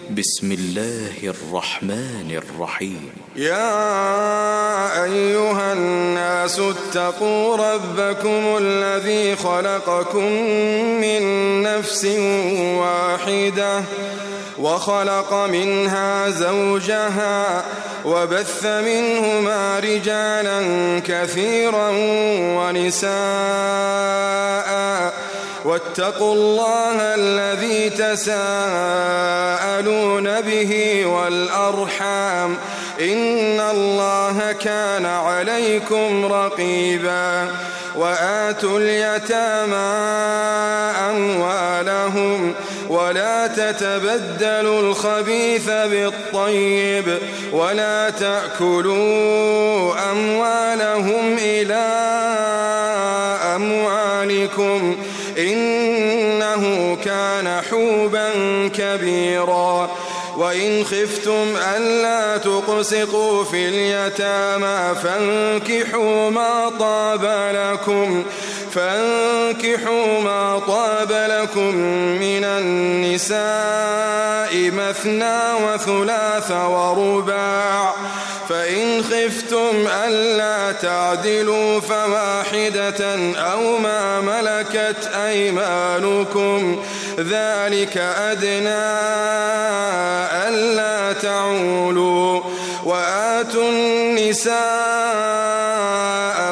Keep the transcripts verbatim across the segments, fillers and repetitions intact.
بسم الله الرحمن الرحيم. يا أيها الناس اتقوا ربكم الذي خلقكم من نفس واحدة وخلق منها زوجها وبث منهما رجالا كثيرا ونساء واتقوا الله الذي تساءلون به والأرحام إن الله كان عليكم رقيبا. وآتوا اليتامى أموالهم ولا تتبدلوا الخبيث بالطيب ولا تأكلوا أموالهم إلى أموالكم إنه كان حوبا كبيرا. وإن خفتم ألا تقسطوا في اليتامى فانكحوا ما طاب لكم فانكحوا ما طاب لكم من النساء مثنى وثلاث ورباع فإن خفتم ألا تعدلوا فواحدة أو ما ملكت أيمانكم ذلك أدنى ألا تعولوا. وآتوا النساء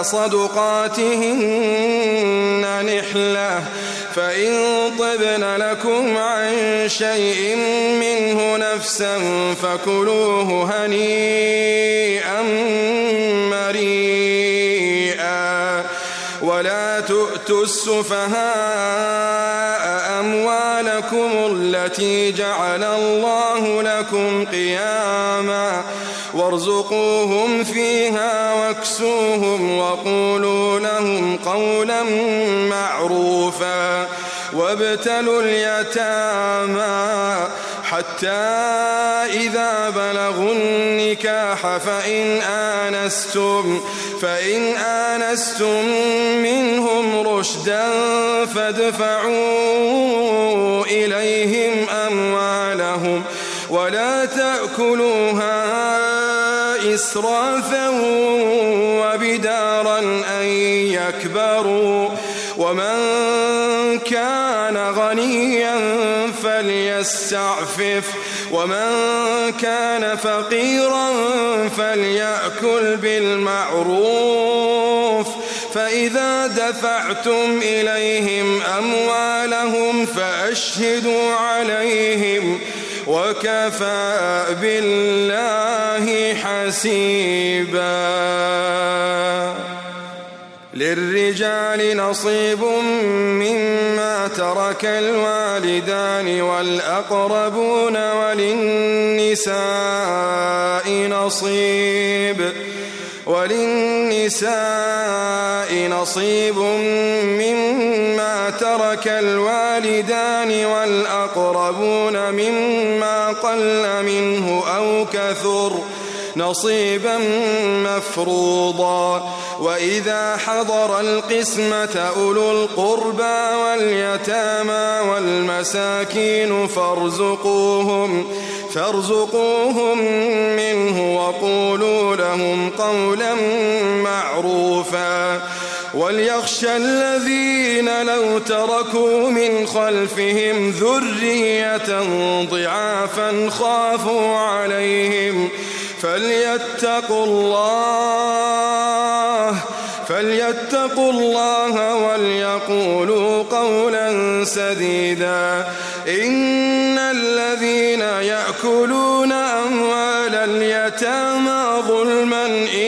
صدقاتهن نحلة فإن طبن لكم عن شيء منه نفسا فكلوه هنيئا مريئا. ولا تؤتوا السفهاء أموالكم التي جعل الله لكم قياما وارزقوهم فيها واكسوهم وقولوا لهم قولا معروفا. وابتلوا اليتامى حتى إذا بلغوا النكاح فإن آنستم فإن آنستم منهم رشدا فادفعوا إليهم أموالهم ولا تأكلوها إسرافا وبدارا أن يكبروا. ومن كان غنيا فليستعفف ومن كان فقيرا فليأكل بالمعروف. فإذا دفعتم إليهم أموالهم فأشهدوا عليهم وكفى بالله حسيبا. للرجال نصيب مما ترك الوالدان والأقربون وللنساء نصيب وللنساء نصيب مما ترك الوالدان والأقربون مما قل منه أو كثر نصيبا مفروضا. وإذا حضر القسمة أولو القربى واليتامى والمساكين فارزقوهم فارزقوهم منه وقولوا لهم قولا معروفا. وليخشى الذين لو تركوا من خلفهم ذرية ضعافا خافوا عليهم فليتقوا الله فليتقوا الله وليقولوا قولا سديدا. إن الذين يأكلون أموال اليتامى ظلما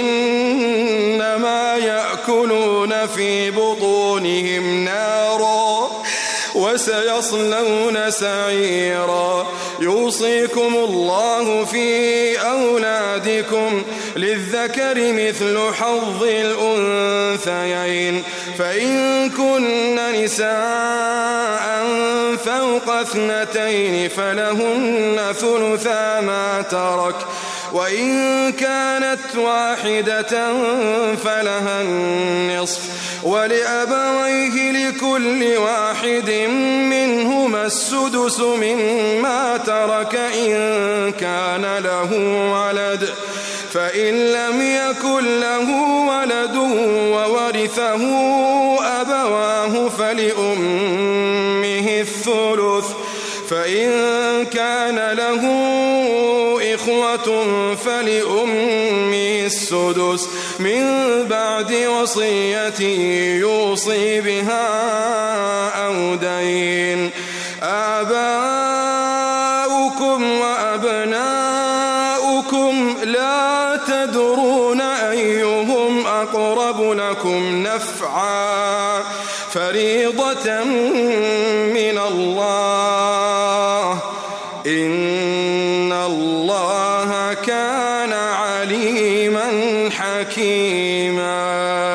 إنما يأكلون في بطونهم نارا وسيصلون سعيرا. يوصيكم الله في أولادكم للذكر مثل حظ الأنثيين فإن كن نساء فوق اثنتين فلهن ثلثا ما ترك وإن كانت واحدة فلها النصف ولأبويه لكل واحد منهما السدس مما ترك إن كان له ولد فإن لم يكن له ولد وورثه أبواه فلأمه الثلث فإن كان له إخوة فلأمه السدس من بعد وصية يوصي بها أو دين. آباؤكم وأبناؤكم لا تدرون أيهم أقرب لكم نفعا فريضة من الله إن الله كان عليما حكيما.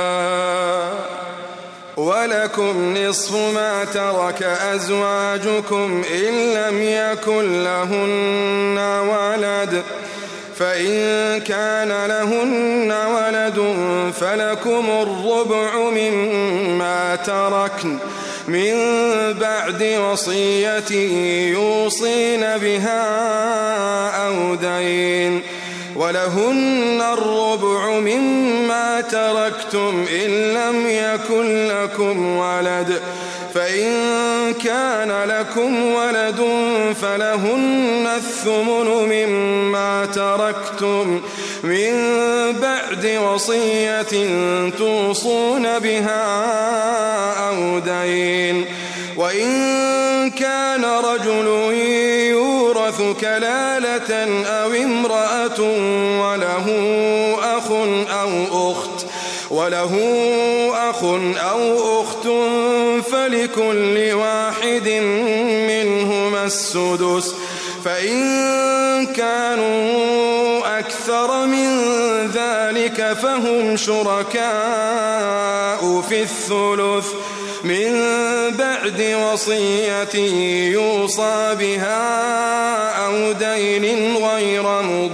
ولكم نصف ما ترك أزواجكم إن لم يكن لهن ولد فإن كان لهن ولد فلكم الربع مما تركن من بعد وصية يوصين بها أو دين. ولهن الربع مما تركتم إن لم يكن لكم ولد فإن كان لكم ولد فلهن الثمن مما تركتم من بعد وصية توصون بها أو دين. وإن كان رجل يورث كلالة أو امرأة وله أخ أو أخت وله أخ أو أخت فلكل واحد منهما السدس فإن كانوا أكثر من ذلك فهم شركاء في الثلث من بعد وصية يوصى بها أو دين غير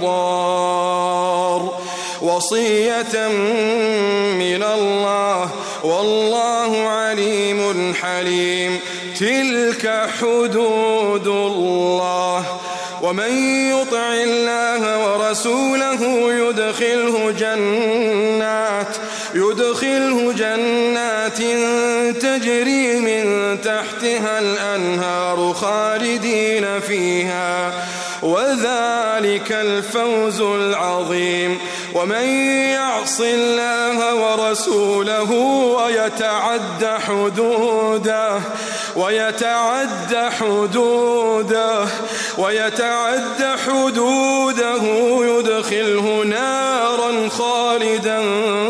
مضار وصية من الله والله عليم حليم. تلك حدود الله ومن يطع الله ورسوله يدخله جنات يدخله جنات تجري من تحتها الأنهار خالدين فيها وذلك الفوز العظيم. ومن يعص الله ورسوله ويتعد حدوده ويتعد حدوده ويتعد حدوده يدخله نارا خالدا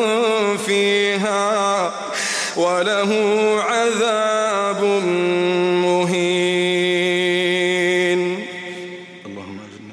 فيها وله عذاب مهين. اللهم أجرنا.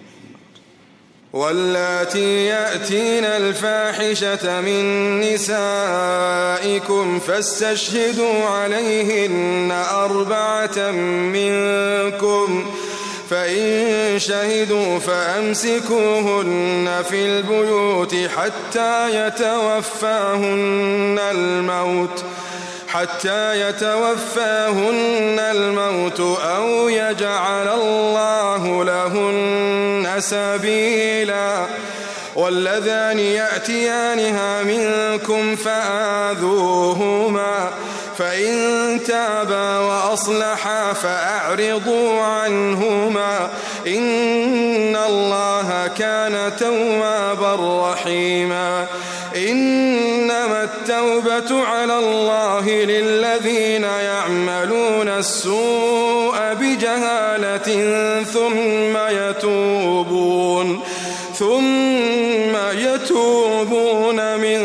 واللاتي يأتين الفاحشة من نسائكم فاستشهدوا عليهن أربعة منكم فإن شهدوا فأمسكوهن في البيوت حتى يتوفاهن الموت حتى يتوفاهن الموت أو يجعل الله لهن سبيلا. واللذان يأتيانها منكم فآذوهما فإن تابا وأصلحا فأعرضوا عنهما إن الله كان توابا رحيما. إنما التوبة على الله للذين يعملون السوء بجهالة ثم يتوبون ثم يتوبون من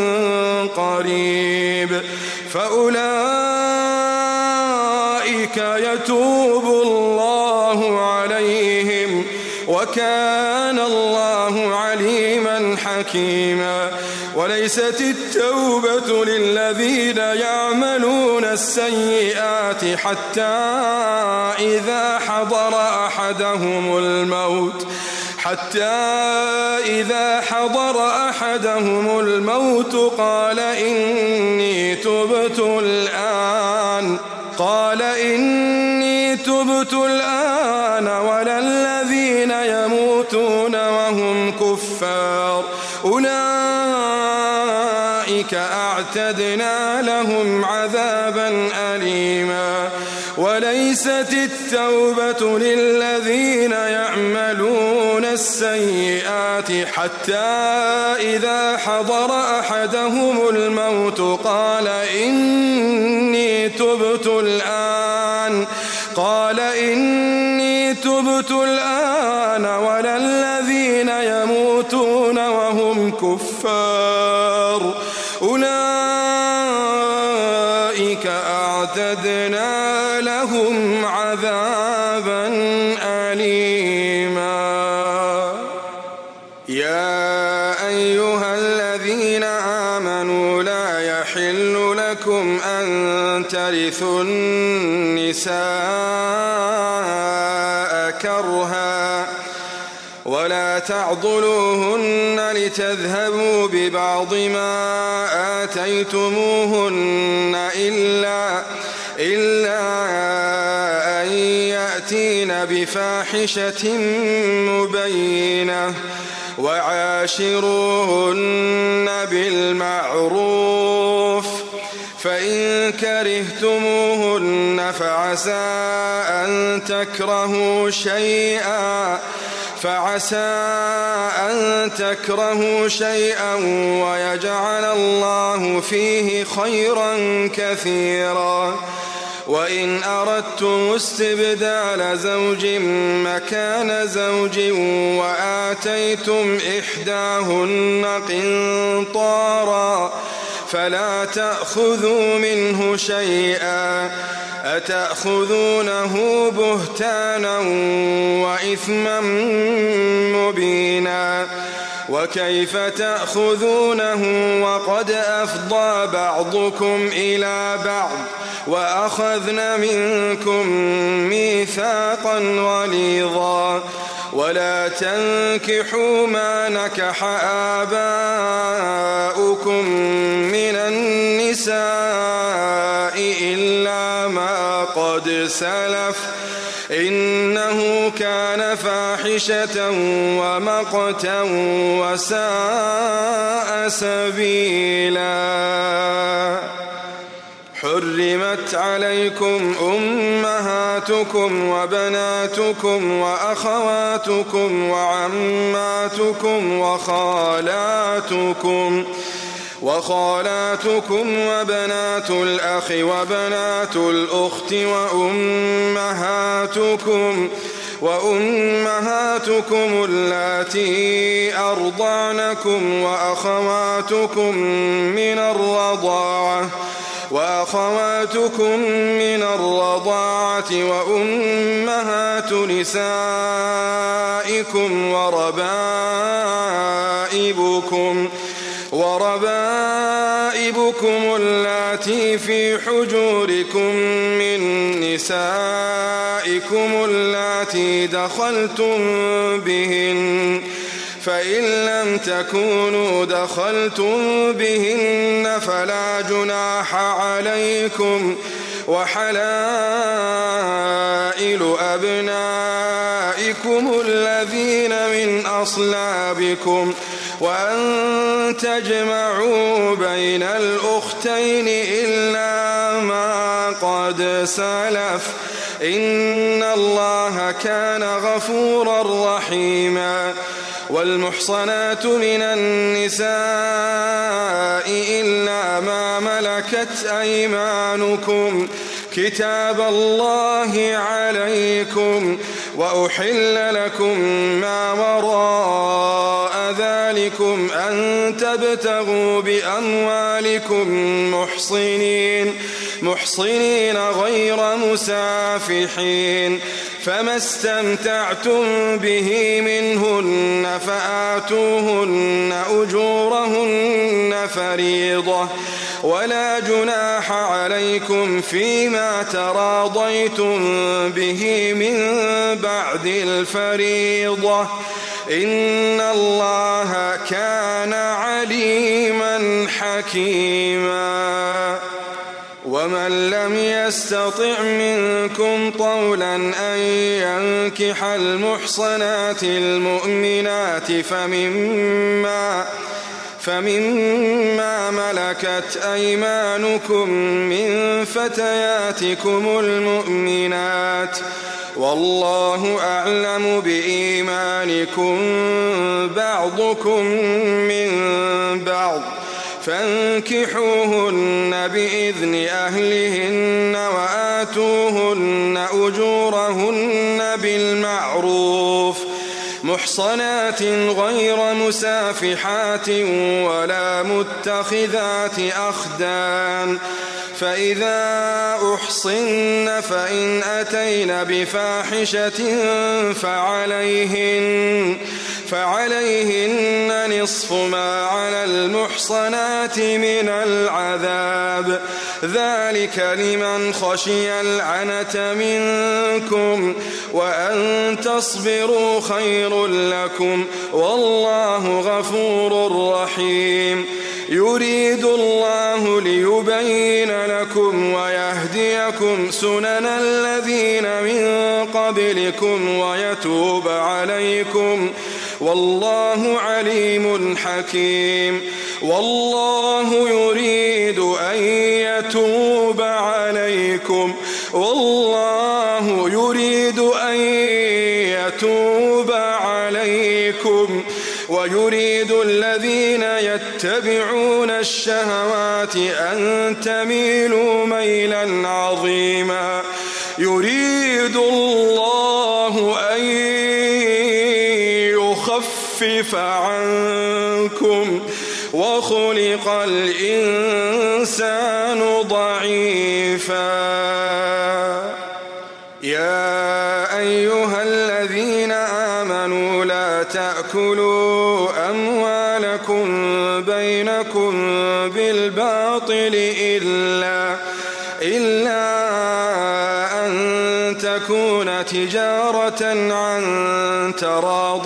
قريب فأولئك يتوب الله عليهم وكان الله عليما حكيما. وليست التوبة للذين يعملون السيئات حتى إذا حضر أحدهم الموت حتى إذا حضر أحدهم الموت قال إني تبت الآن قال إني تبت الآن ولا الذين يموتون وهم كفار أولئك أعتدنا لهم عذابا أليما وليست التوبة للذين يعملون السيئات حتى إذا حضر أحدهم الموت قال إني تبت الآن قال إني تبت الآن ولا الذين يموتون وهم كفار أولئك أعتدنا لهم عذابا أليما يا أيها الذين آمنوا لا يحل لكم أن ترثوا النساء كرها ولا تعضلوهن لتذهبوا ببعض ما آتيتموهن إلا, إلا أن يأتين بفاحشة مبينة وعاشروهن بالمعروف فإن كرهتموهن فعسى أن تكرهوا شيئا فعسى أن تكرهوا شيئا ويجعل الله فيه خيرا كثيرا وإن أردتم استبدال زوج مكان زوج وآتيتم إحداهن قنطارا فلا تأخذوا منه شيئا أتأخذونه بهتانا وإثما مبينا وكيف تأخذونه وقد أفضى بعضكم إلى بعض وأخذن منكم ميثاقا غليظا ولا تنكحوا ما نكح آباؤكم من النساء إلا ما قد سلف إنه كان فاحشة ومقتا وساء سبيلا حرمت عليكم أمهاتكم وبناتكم وأخواتكم وعماتكم وخالاتكم وخالاتكم وبنات الأخ وبنات الأخت وأمهاتكم وأمهاتكم اللاتي أرضعنكم وأخواتكم من الرضاعة وأخواتكم من الرضاعة وأمهات نسائكم وربائبكم وربائبكم اللاتي في حجوركم من نسائكم اللاتي دخلتم بهن فإن لم تكونوا دخلتم بهن فلا جناح عليكم وحلائل أبنائكم الذين من أصلابكم وأن تجمعوا بين الأختين إلا ما قد سلف إن الله كان غفورا رحيما والمحصنات من النساء إلا ما ملكت أيمانكم كتاب الله عليكم وأحل لكم ما وراء ذلكم أن تبتغوا بأموالكم محصنين محصنين غير مسافحين فما استمتعتم به منهن فآتوهن أجورهن فريضة ولا جناح عليكم فيما تراضيتم به من بعد الفريضة إن الله كان عليما حكيما. ومن لم يستطع منكم طولا أن ينكح المحصنات المؤمنات فمما فمما ملكت أيمانكم من فتياتكم المؤمنات والله أعلم بإيمانكم بعضكم من بعض فانكحوهن بإذن أهلهن وآتوهن أجورهن بالمعروف محصنات غير مسافحات ولا متخذات أخدان فإذا أحصن فإن أتين بفاحشة فعليهن فعليهن نصف ما على المحصنات من العذاب ذلك لمن خشي العنة منكم وأن تصبروا خير لكم والله غفور رحيم. يريد الله ليبين لكم ويهديكم سنن الذين من قبلكم ويتوب عليكم والله عليم حكيم. والله يريد أن يتوب عليكم والله يريد أن يتوب عليكم ويريد الذين يتبعون الشهوات أن تميلوا ميلا عظيما. يريد الله أن يخفف عنكم وخلق الإنسان ضعيفا. يا أيها الذين آمنوا لا تأكلوا أموالكم بينكم بالباطل إلا إلا أن تكون تجارة عن تراض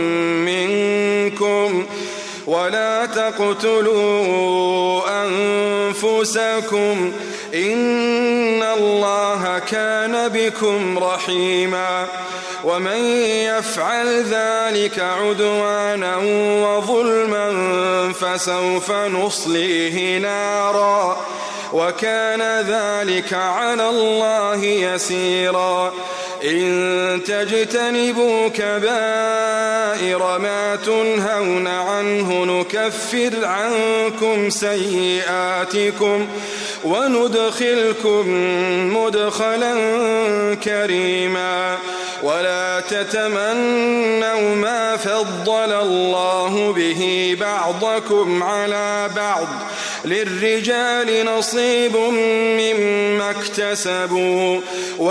منكم ولا تقتلوا أنفسكم إن الله كان بكم رحيما. ومن يفعل ذلك عدوانا وظلما فسوف نصليه نارا وكان ذلك على الله يسيرا. إن تجتنبوا كبائر ما تنهون عنه نكفر عنكم سيئاتكم وندخلكم مدخلا كريما. ولا تتمنوا ما فضل الله به بعضكم على بعض للرجال نصيب مما اكتسبوا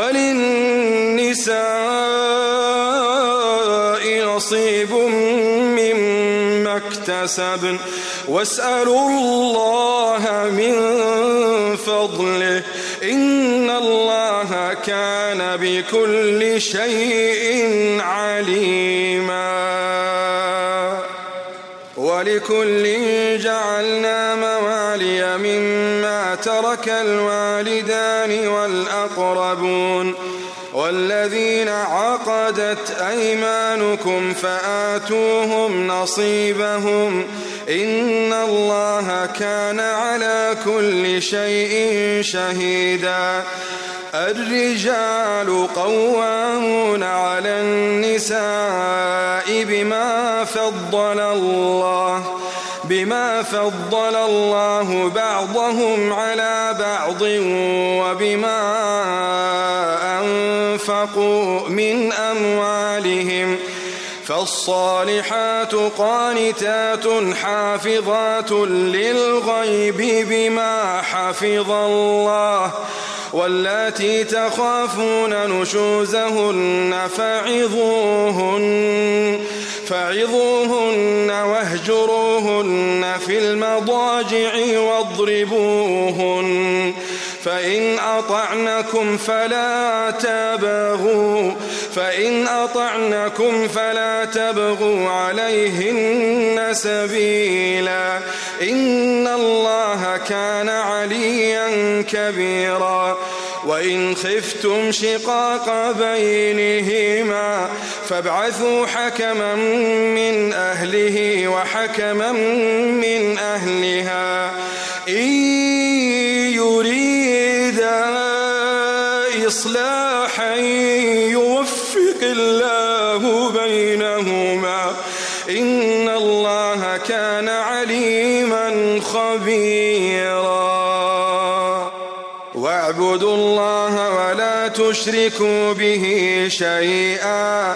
وللنساء نصيب مما اكتسبن واسألوا الله من فضله إن الله كان بكل شيء عليما. ولكل جعلنا موالي مما ترك الوالدان والأقربون والذين عقدت أيمانكم فآتوهم نصيبهم إن الله كان على كل شيء شهيدا. الرجال قوامون على النساء بما فضل الله بما فضل الله بعضهم على بعض وبما أنفقوا من أموالهم فالصالحات قانتات حافظات للغيب بما حفظ الله واللاتي تخافون نشوزهن فعظوهن فعظوهن واهجروهن في المضاجع واضربوهن فإن أطعنكم فلا تبغوا فإن أطعنكم فلا تبغوا عليهن سبيلا إن الله كان عليا كبيرا وإن خفتم شقاق بينهما فابعثوا حكما من أهله وحكما من أهلها إن يريدا إصلاحا يوفق الله بينهما إن الله كان عليما خبيرا واعبدوا الله ولا تشركوا به شيئا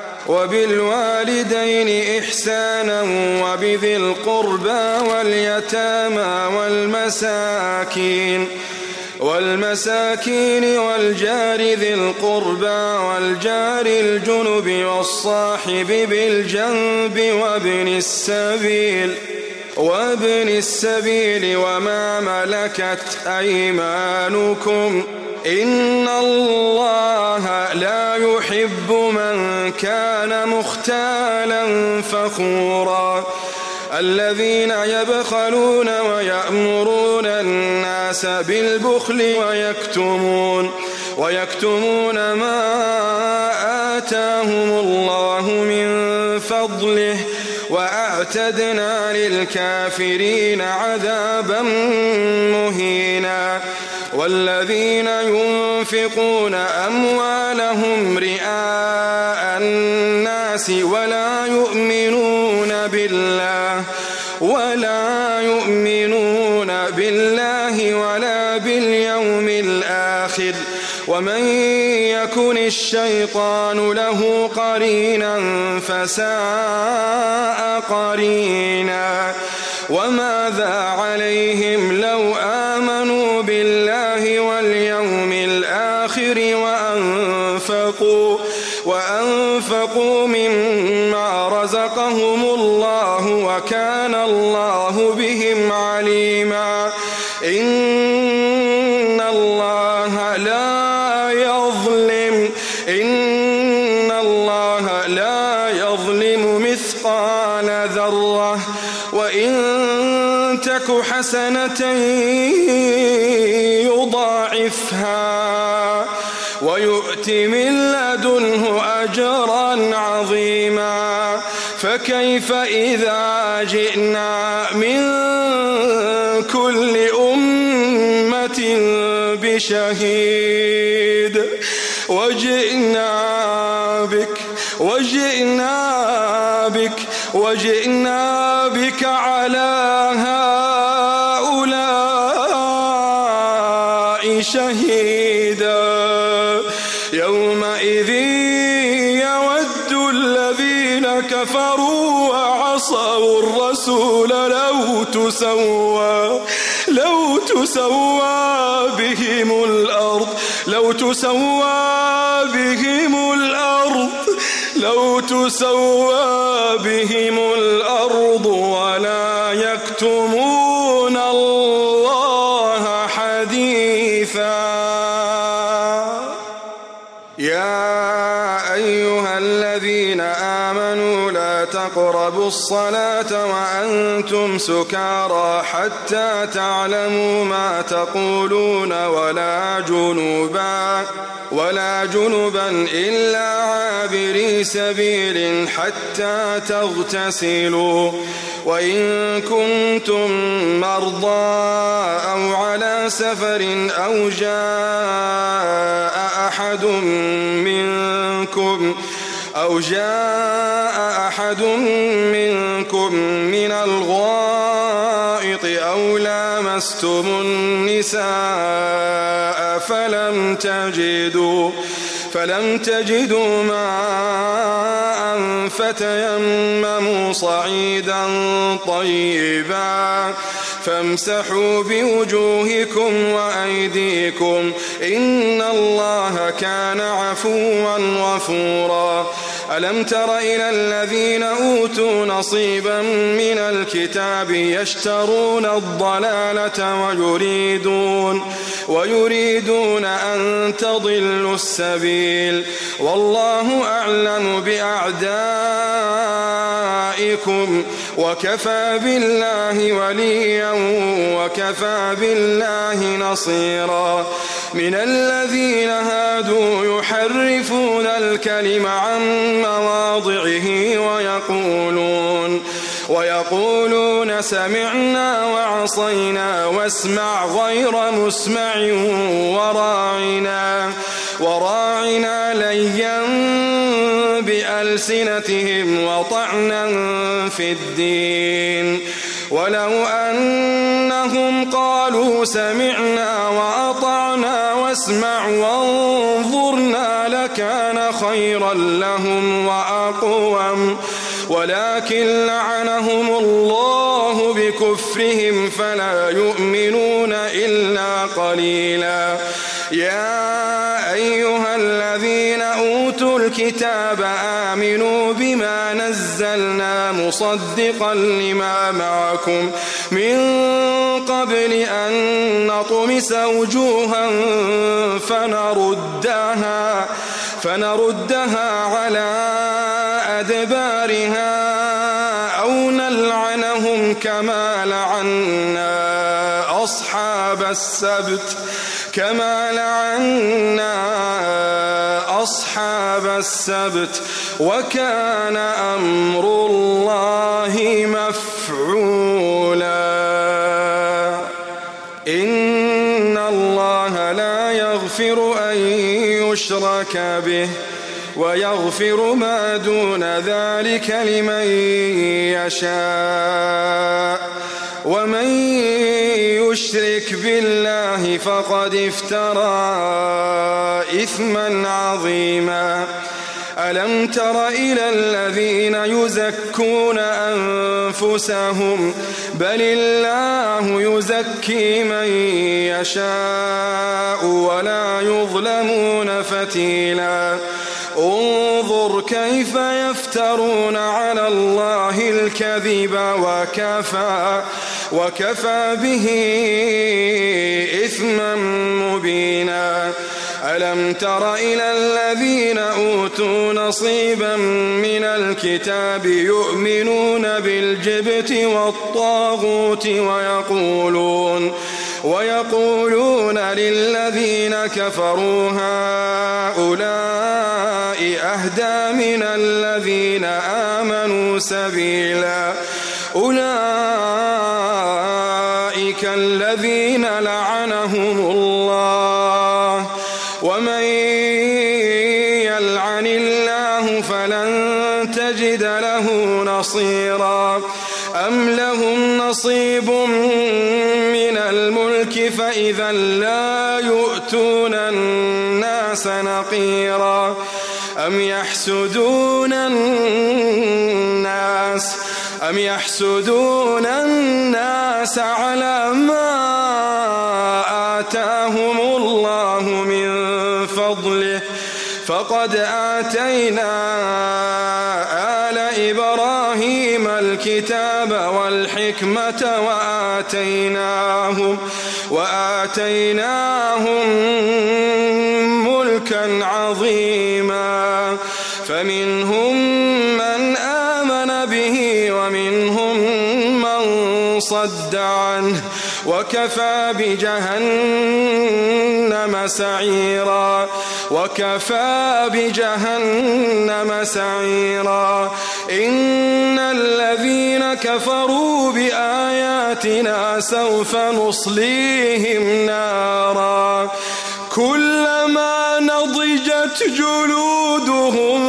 وبالوالدين إحسانا وبذي القربى واليتامى والمساكين والمساكين والجار ذي القربى والجار الجنب والصاحب بالجنب وابن السبيل وابن السبيل وما ملكت أيمانكم إن الله لا يحب من كان مختالا فخورا الذين يبخلون ويأمرون الناس بالبخل ويكتمون ويكتمون ما آتاهم الله من فضله وأعتدنا للكافرين عذابا مهينا والذين ينفقون أموالهم رئاء الناس ولا يؤمنون بالله ولا يؤمنون بالله ولا باليوم الآخر ومن يكن الشيطان له قرينا فساء قرينا وماذا عليهم لو آمنوا بالله واليوم الآخر وأنفقوا وأنفقوا مما رزقهم الله وكان الله بهم عليما إن الله لا يظلم إن الله لا يظلم مثقال ذرة وإن تك حسنة يضاعفها ويؤت من لدنه أجرا عظيما فكيف إذا جئنا من كل أمة بشهيد وجئنا بك وجئنا بك وجئنا بك على هؤلاء شهيدا يومئذ يود الذين كفروا وعصوا الرسول لو تسوى لو تسوى بهم الأرض لو تسوى بهم الأرض لو تسوى بهم الأرض ولا يكتمون الله حديثا يا أيها الذين آمنوا لا تقربوا الصلاة وأنتم سكارى حتى تعلموا ما تقولون ولا جنبا ولا جنبا إلا عابري سبيل حتى تغتسلوا وإن كنتم مرضى أو على سفر أو جاء أحد منكم أو جاء أحد منكم من الغائط أو لامستم النساء فلم تجدوا فلم تجدوا ماء فتيمموا صعيدا طيبا فامسحوا بوجوهكم وأيديكم إن الله كان عفوا غفورا ألم تر إلى الذين أوتوا أوتوا نصيبا من الكتاب يشترون الضلالة ويريدون, ويريدون أن تضلوا السبيل والله أعلم بأعدائكم وكفى بالله وليا وكفى بالله نصيرا. من الذين هادوا يحرفون الكلم عن مواضعه ويقولون, ويقولون سمعنا وعصينا واسمع غير مسمع وراعنا, وراعنا ليا بألسنتهم وطعنا في الدين. ولو أنهم قالوا سمعنا وأطعنا واسمع وانظرنا لكان خيرا لهم وأقوم, ولكن لعنهم الله بكفرهم فلا يؤمنون إلا قليلا. يا أيها الذين أوتوا الكتاب آمنوا بما نزلنا مصدقا لما معكم من قبل أن نطمس وجوها فنردها, فنردها على أدبارها أو نلعنهم كما لعنا أصحاب السبت كما لعنا أصحاب السبت وكان أمر الله مفعولا. إن الله لا يغفر أن يشرك به ويغفر ما دون ذلك لمن يشاء, ومن يشرك بالله فقد افترى إثما عظيما. ألم تر إلى الذين يزكون أنفسهم بل الله يزكي من يشاء ولا يظلمون فتيلا. انظر كيف يفترون على الله الكذب وكفى, وكفى به إثما مبينا. ألم تر إلى الذين أوتوا نصيبا من الكتاب يؤمنون بالجبت والطاغوت ويقولون, ويقولون للذين كفروا هؤلاء أهدى من الذين آمنوا سبيلا. أولئك الذين لعنهم الله, ومن يلعن الله فلن تجد له نصيرا. أم لهم نصيب من الملك فإذا لا يؤتون الناس نقيرا. أم يحسدون الناس أم يحسدون الناس على ما آتاهم الله من فضله فقد آتينا آل إبراهيم الكتاب والحكمة وآتيناهم, وآتيناهم ملكا عظيما. فمنهم من آمن به ومنهم من صد عنه وكفى بجهنم سعيرا. وكفى بجهنم سعيرا. إن الذين كفروا بآياتنا سوف نصليهم نارا كلما نضجت جلودهم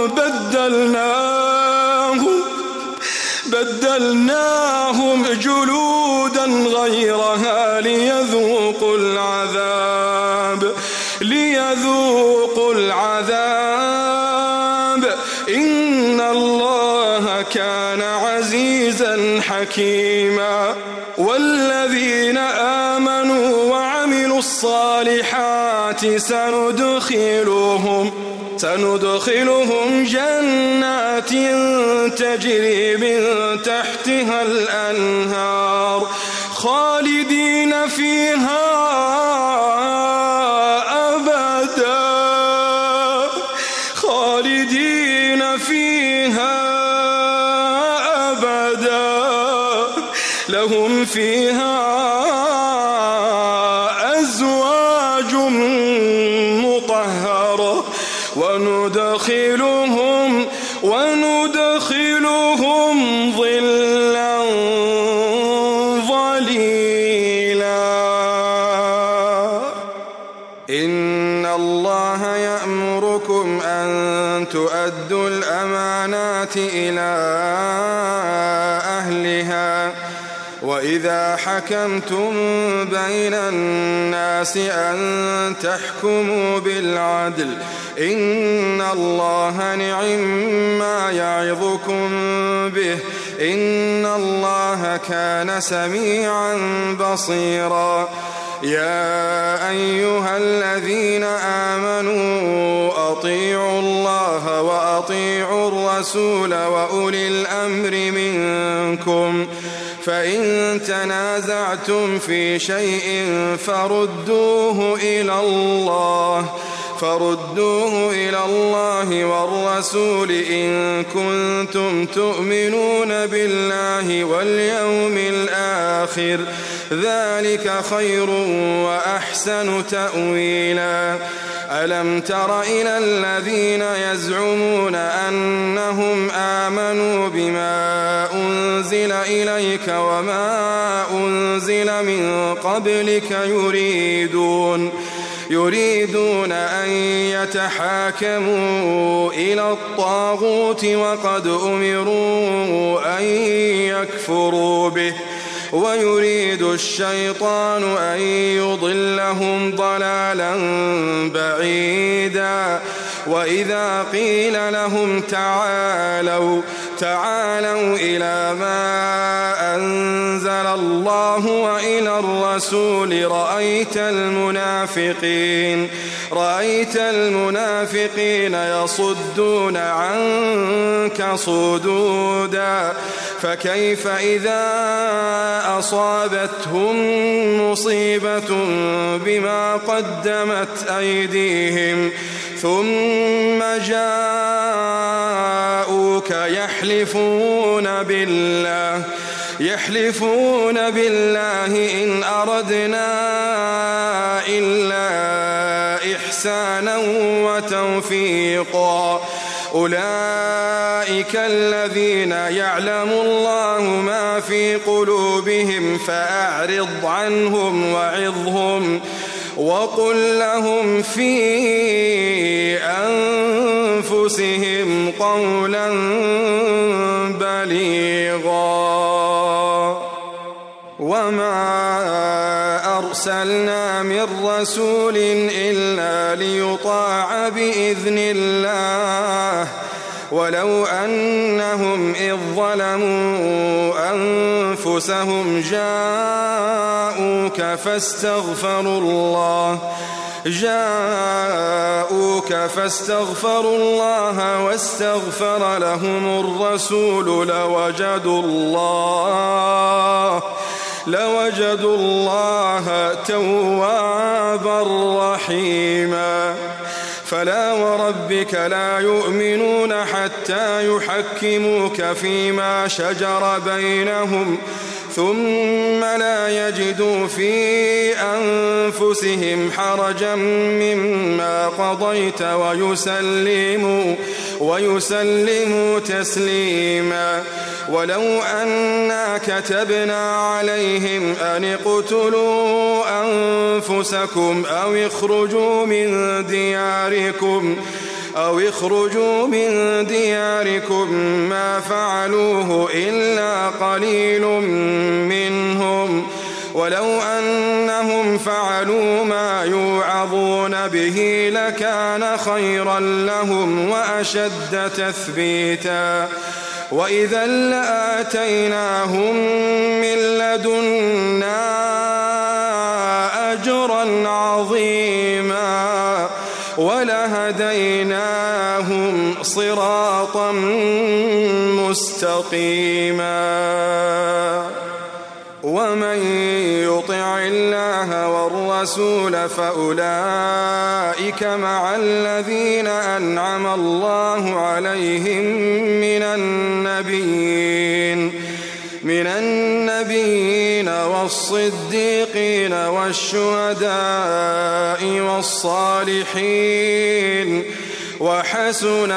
بدلناهم بدلناهم جلودا غيرها ليذوقوا العذاب ليذوقوا العذاب إن الله كان عزيزا حكيما. والذين آمنوا وعملوا الصالحات سندخلهم سندخلهم جنات تجري من تحتها الأنهار خالدين فيها أبدا خالدين فيها أبدا لهم فيها أزواج مطهرة وندخلهم وندخلهم ظلا ظليلا. إن الله يأمركم أن تؤدوا الأمانات إلى أهلها وإذا حكمتم بين الناس أن تحكموا بالعدل إن الله نعم يعظكم به إن الله كان سميعا بصيرا. يا أيها الذين آمنوا أطيعوا الله وأطيعوا الرسول وأولي الأمر منكم فإن تنازعتم في شيء فردوه إلى الله فردوه إلى الله والرسول إن كنتم تؤمنون بالله واليوم الآخر ذلك خير وأحسن تأويلا. ألم تر إلى الذين يزعمون أنهم آمنوا بما أنزل إليك وما أنزل من قبلك يريدون يريدون أن يتحاكموا إلى الطاغوت وقد أمروا أن يكفروا به ويريد الشيطان أن يضلهم ضلالا بعيدا. وإذا قيل لهم تعالوا تعالوا إلى ما أنزل الله وإلى الرسول رأيت المنافقين رأيت المنافقين يصدون عنك صدودا. فكيف إذا أصابتهم مصيبة بما قدمت أيديهم ثم جاءوك يحلفون بالله يحلفون بالله إن أردنا إلا إحسانا وتوفيقا. أولئك الذين يعلم الله ما في قلوبهم فأعرض عنهم وعظهم وقل لهم في أنفسهم قولا بليغا. وما أرسلنا من رسول إلا ليطاع بإذن الله ولو أنهم إذ ظلموا أنفسهم جاءوك فاستغفروا الله جاءوك فاستغفروا الله واستغفر لهم الرسول لوجدوا الله لوجدوا الله توابا رحيما. فلا وربك لا يؤمنون حتى يحكموك فيما شجر بينهم ثم لا يجدوا في أنفسهم حرجا مما قضيت ويسلموا ويسلموا تسليما. ولو أنا كتبنا عليهم أن اقتلوا أنفسكم أو اخرجوا من دياركم أو اخرجوا من دياركم ما فعلوه إلا قليل منهم ولو أنهم فعلوا ما يوعظون به لكان خيرا لهم وأشد تثبيتا. وإذا لآتيناهم من لدنا أجرا عظيما ولهديناهم صراطا مستقيما. ومن يطع الله والرسول فأولئك مع الذين أنعم الله عليهم من النبيين من النبيين والصديقين والشهداء والصالحين وحسن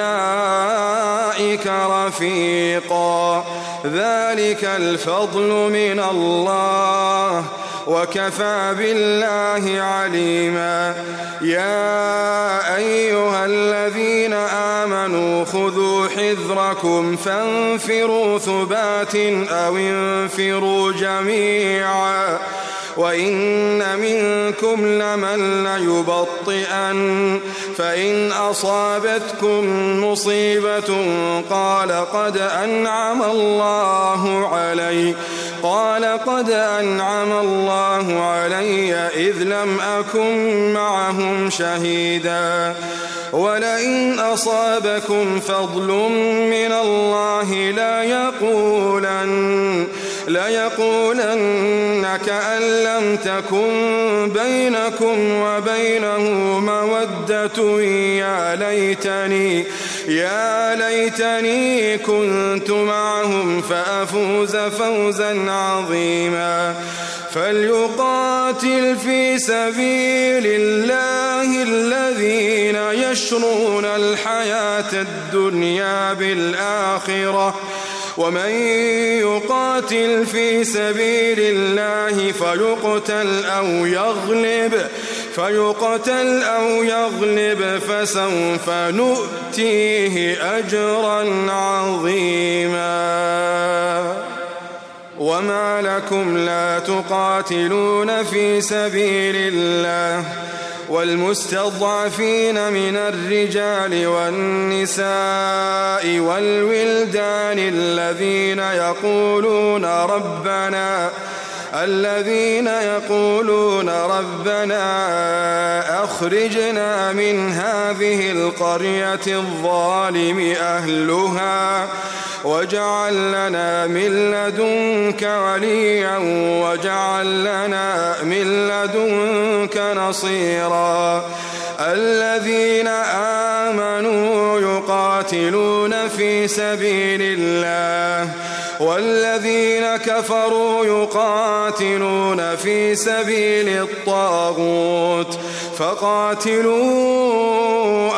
أولئك رفيقا. ذلك الفضل من الله وكفى بالله عليما. يا أيها الذين آمنوا خذوا حذركم فانفروا ثبات أو انفروا جميعا وإن منكم لمن ليبطئن فإن أصابتكم مصيبة قال قد أنعم الله علي قال قد أنعم الله علي إذ لم أكن معهم شهيدا ولئن أصابكم فضل من الله لا يقولن ليقولن كأن لم تكن بينكم وبينه مودة يا ليتني يا ليتني كنت معهم فأفوز فوزا عظيما. فليقاتل في سبيل الله الذين يشرون الحياة الدنيا بالآخرة ومن يقاتل في سبيل الله فيقتل أو يغلب فيقتل أو يغلب فسوف نؤتيه أجرا عظيما. وما لكم لا تقاتلون في سبيل الله والمستضعفين من الرجال والنساء والولدان الذين يقولون ربنا الذين يقولون ربنا أخرجنا من هذه القرية الظالم أهلها واجعل لنا من لدنك وليا واجعل لنا من لدنك نصيرا. الذين آمنوا يقاتلون في سبيل الله والذين كفروا يقاتلون في سبيل الطاغوت فقاتلوا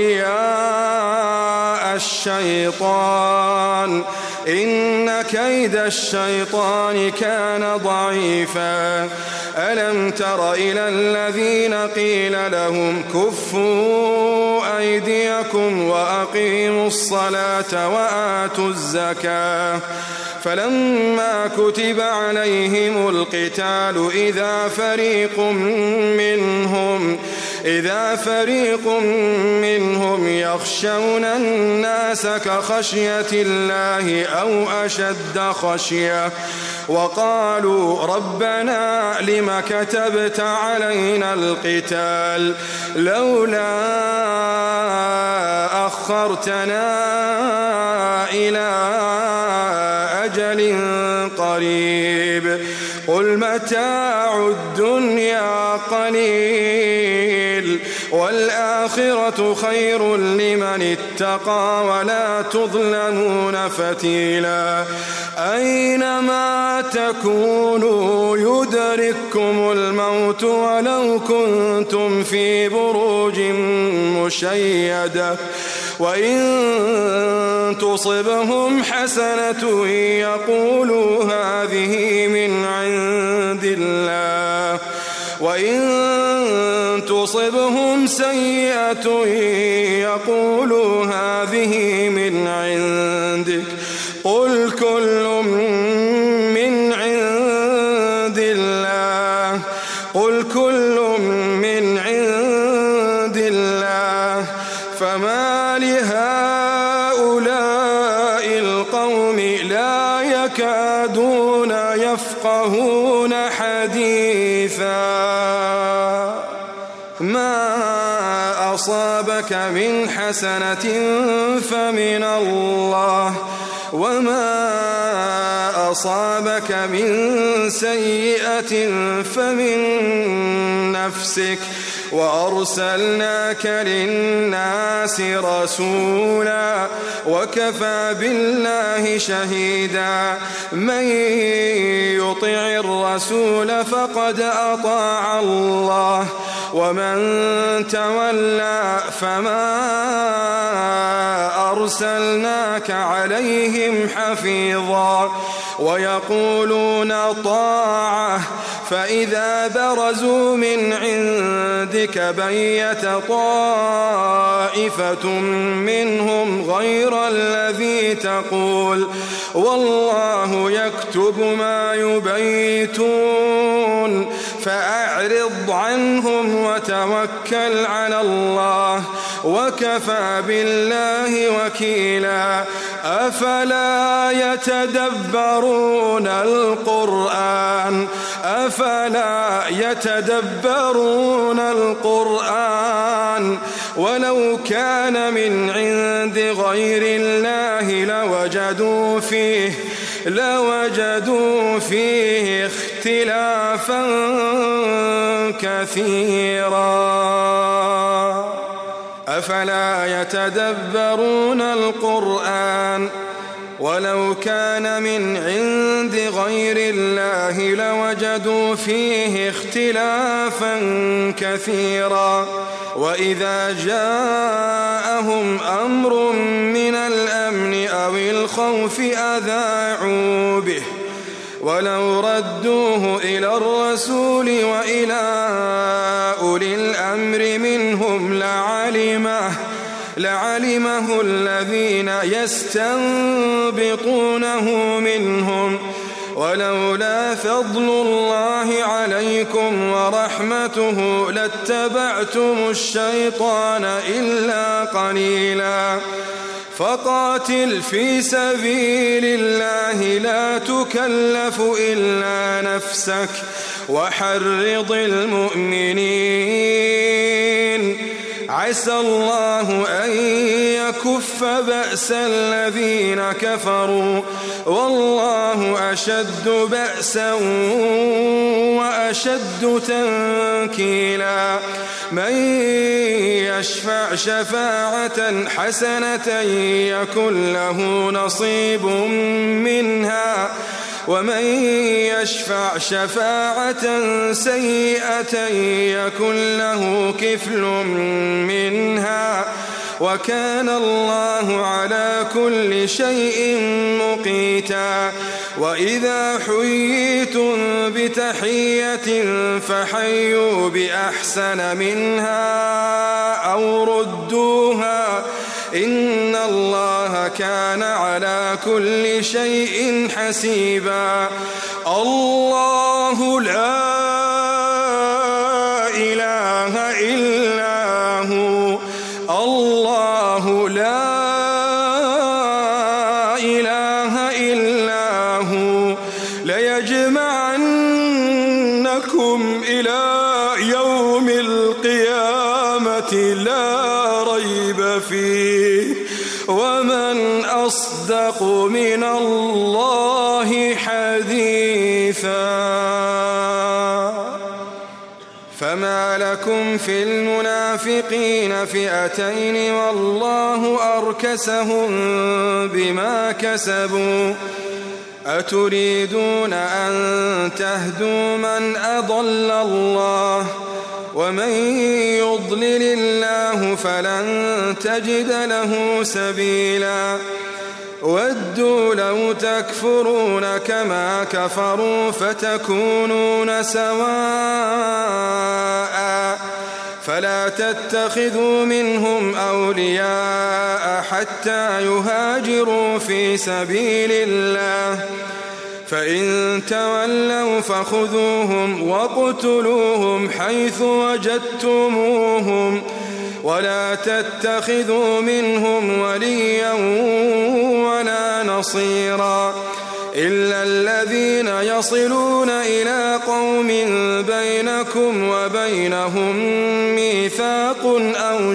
أولياء الشيطان إن كيد الشيطان كان ضعيفا. ألم تر إلى الذين قيل لهم كفوا أيديكم وأقيموا الصلاة وآتوا الزكاة فلما كتب عليهم القتال إذا فريق منهم إذا فريق منهم يخشون الناس كخشية الله أو أشد خشية وقالوا ربنا لم كتبت علينا القتال لولا أخرتنا إلى أجل قريب قل متاع الدنيا قليل والآخرة خير لمن اتقى ولا تظلمون فتيلا. أينما تكونوا يدرككم الموت ولو كنتم في بروج مشيدة وإن تصبهم حسنة يقولوا هذه من عند الله وإن تصبهم سيئة يقولوا هذه من عندك قل كل من عند الله قل كل من عند الله فما لهؤلاء القوم لا يكادون يفقهون حديثا. ما أصابك من حسنة فمن الله وما أصابك من سيئة فمن نفسك وأرسلناك للناس رسولا وكفى بالله شهيدا من يطع الرسول فقد أطاع الله ومن تولى فما أرسلناك عليهم حفيظا ويقولون طاعة فإذا برزوا من عندك بيت طائفة منهم غير الذي تقول والله يكتب ما يبيتون فأعرض عنهم وتوكل على الله وكفى بالله وكيلا أفلا يتدبرون القرآن أفلا يتدبرون القرآن ولو كان من عند غير الله لوجدوا فيه لوجدوا فيه اختلافا كثيرا أفلا يتدبرون القرآن ولو كان من عند غير الله لوجدوا فيه اختلافا كثيرا وإذا جاءهم أمر من الأمن أو الخوف أذاعوا به ولو ردوه إلى الرسول وإلى أولي الأمر منهم لعلمه لعلمه الذين يستنبطونه منهم ولولا فضل الله عليكم ورحمته لاتبعتم الشيطان إلا قليلا فقاتل في سبيل الله لا تكلف إلا نفسك وحرض المؤمنين عسى الله أن يكف بأس الذين كفروا والله أشد بأسا وأشد تنكيلا من يشفع شفاعة حسنة يكن له نصيب منها ومن يشفع شفاعة سيئة يكن له كفل منها وكان الله على كل شيء مقيتا وإذا حييتم بتحية فحيوا بأحسن منها أو ردوها إن الله كان على كل شيء حسيبا الله لا إله إلا هو الله لا إله إلا هو ليجمعنكم إلى يوم القيامة لا ريب فيه ومن أصدق من الله حديثا فما لكم في المنافقين فئتين والله أركسهم بما كسبوا أتريدون أن تهدوا من أضل الله ومن يضلل الله فلن تجد له سبيلا ودوا لو تكفرون كما كفروا فتكونون سواء فلا تتخذوا منهم أولياء حتى يهاجروا في سبيل الله فإن تولوا فخذوهم واقتلوهم حيث وجدتموهم ولا تتخذوا منهم وليا ولا نصيرا إلا الذين يصلون إلى قوم بينكم وبينهم ميثاق أو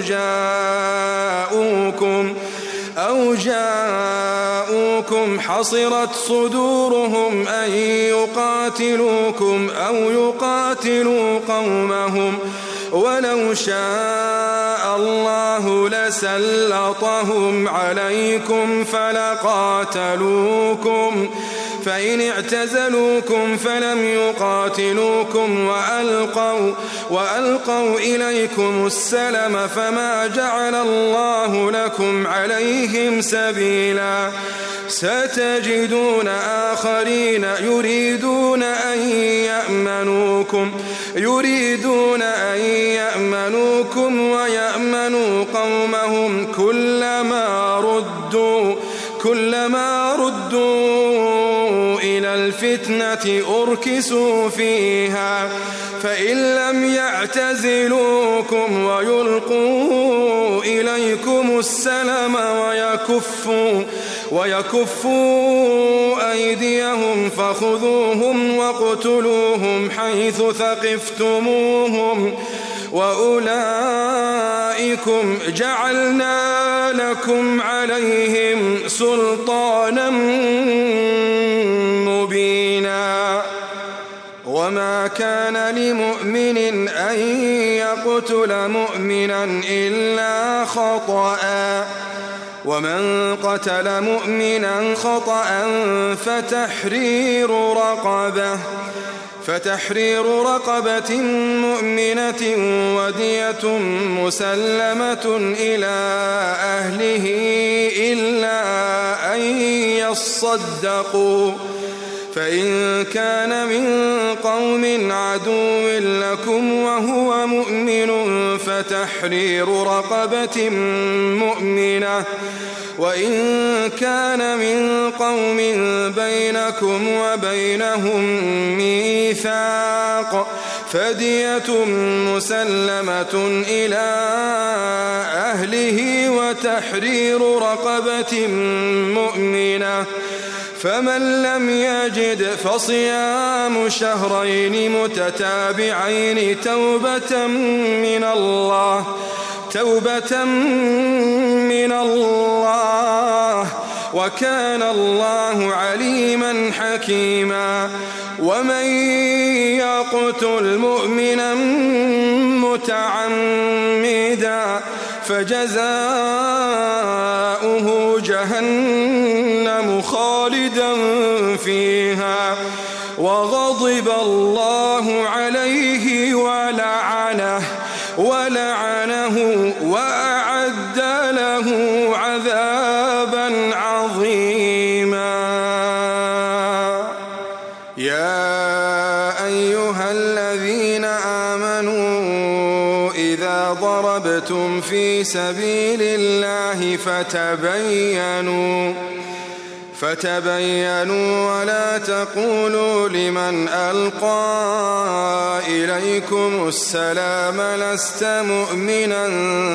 جاءوكم أو جاءوكم حصرت صدورهم أن يقاتلوكم أو يقاتلوا قومهم ولو شاء الله لسلطهم عليكم فلقاتلوكم فإن اعتزلوكم فلم يقاتلوكم وألقوا, وألقوا إليكم السلم فما جعل الله لكم عليهم سبيلا ستجدون آخرين يريدون أن يأمنوكم يريدون أن يأمنوكم ويأمنوا قومهم كلما ردوا كلما ردوا إلى الفتنة أركسوا فيها فإن لم يعتزلوكم ويلقوا إليكم السلم ويكفوا ويكفوا أيديهم فخذوهم واقتلوهم حيث ثقفتموهم وأولئكم جعلنا لكم عليهم سلطانا مبينا وما كان لمؤمن أن يقتل مؤمنا إلا خطأ ومن قتل مؤمنا خطأ فتحرير رقبة فتحرير رقبة مؤمنة ودية مسلمة إلى أهله إلا أن يصدقوا فإن كان من قوم عدو لكم وهو مؤمن فتحرير رقبة مؤمنة وإن كان من قوم بينكم وبينهم ميثاق فدية مسلمة إلى أهله وتحرير رقبة مؤمنة فمن لم يجد فصيام شهرين متتابعين توبة من الله توبة من الله وكان الله عليما حكيما ومن يقتل مؤمنا متعمدا فجزاؤه جهنم خالدا فيها وغضب الله عليه ولعنه ولعنه وأعد له عذابا عظيما. يا أيها الذين آمنوا إذا ضربتم في سبيل الله فتبينوا فتبينوا ولا تقولوا لمن ألقى إليكم السلام لست مؤمنا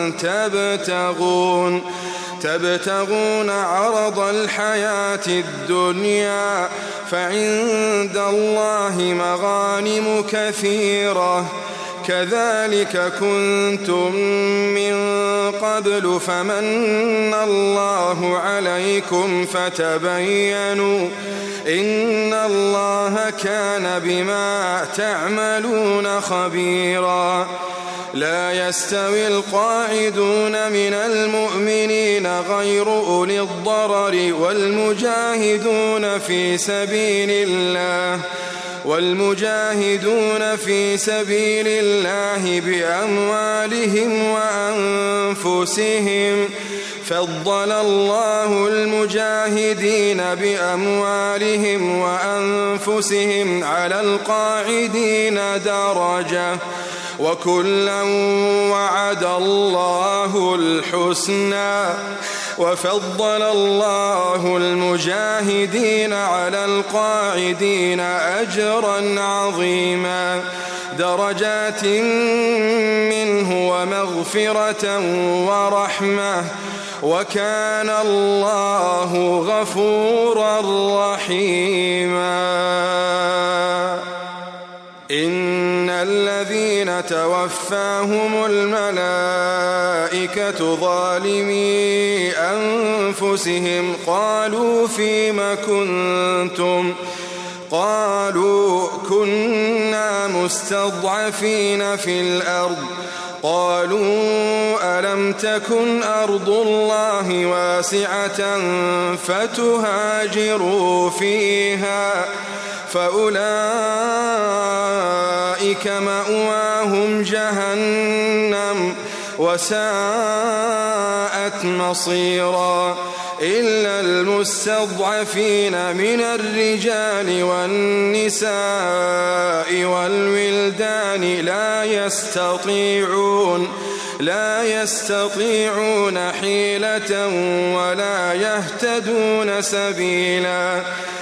تبتغون تبتغون عرض الحياة الدنيا فعند الله مغانم كثيرة كذلك كنتم من قبل فمن الله عليكم فتبينوا إن الله كان بما تعملون خبيرا. لا يستوي القاعدون من المؤمنين غير أولي الضرر والمجاهدون في سبيل الله والمجاهدون في سبيل الله بأموالهم وأنفسهم فضل الله المجاهدين بأموالهم وأنفسهم على القاعدين درجة وكلا وعد الله الحسنى وفضل الله المجاهدين على القاعدين أجرا عظيما درجات منه ومغفرة ورحمة وكان الله غفورا رحيما. إن الذين توفاهم الملائكة ظالمي أنفسهم قالوا فيم كنتم قالوا كنا مستضعفين في الأرض قالوا ألم تكن أرض الله واسعة فتهاجروا فيها فأولئك مأواهم جهنم وساءت مصيرا. إلا المستضعفين من الرجال والنساء والولدان لا يستطيعون لا يستطيعون حيلة ولا يهتدون سبيلا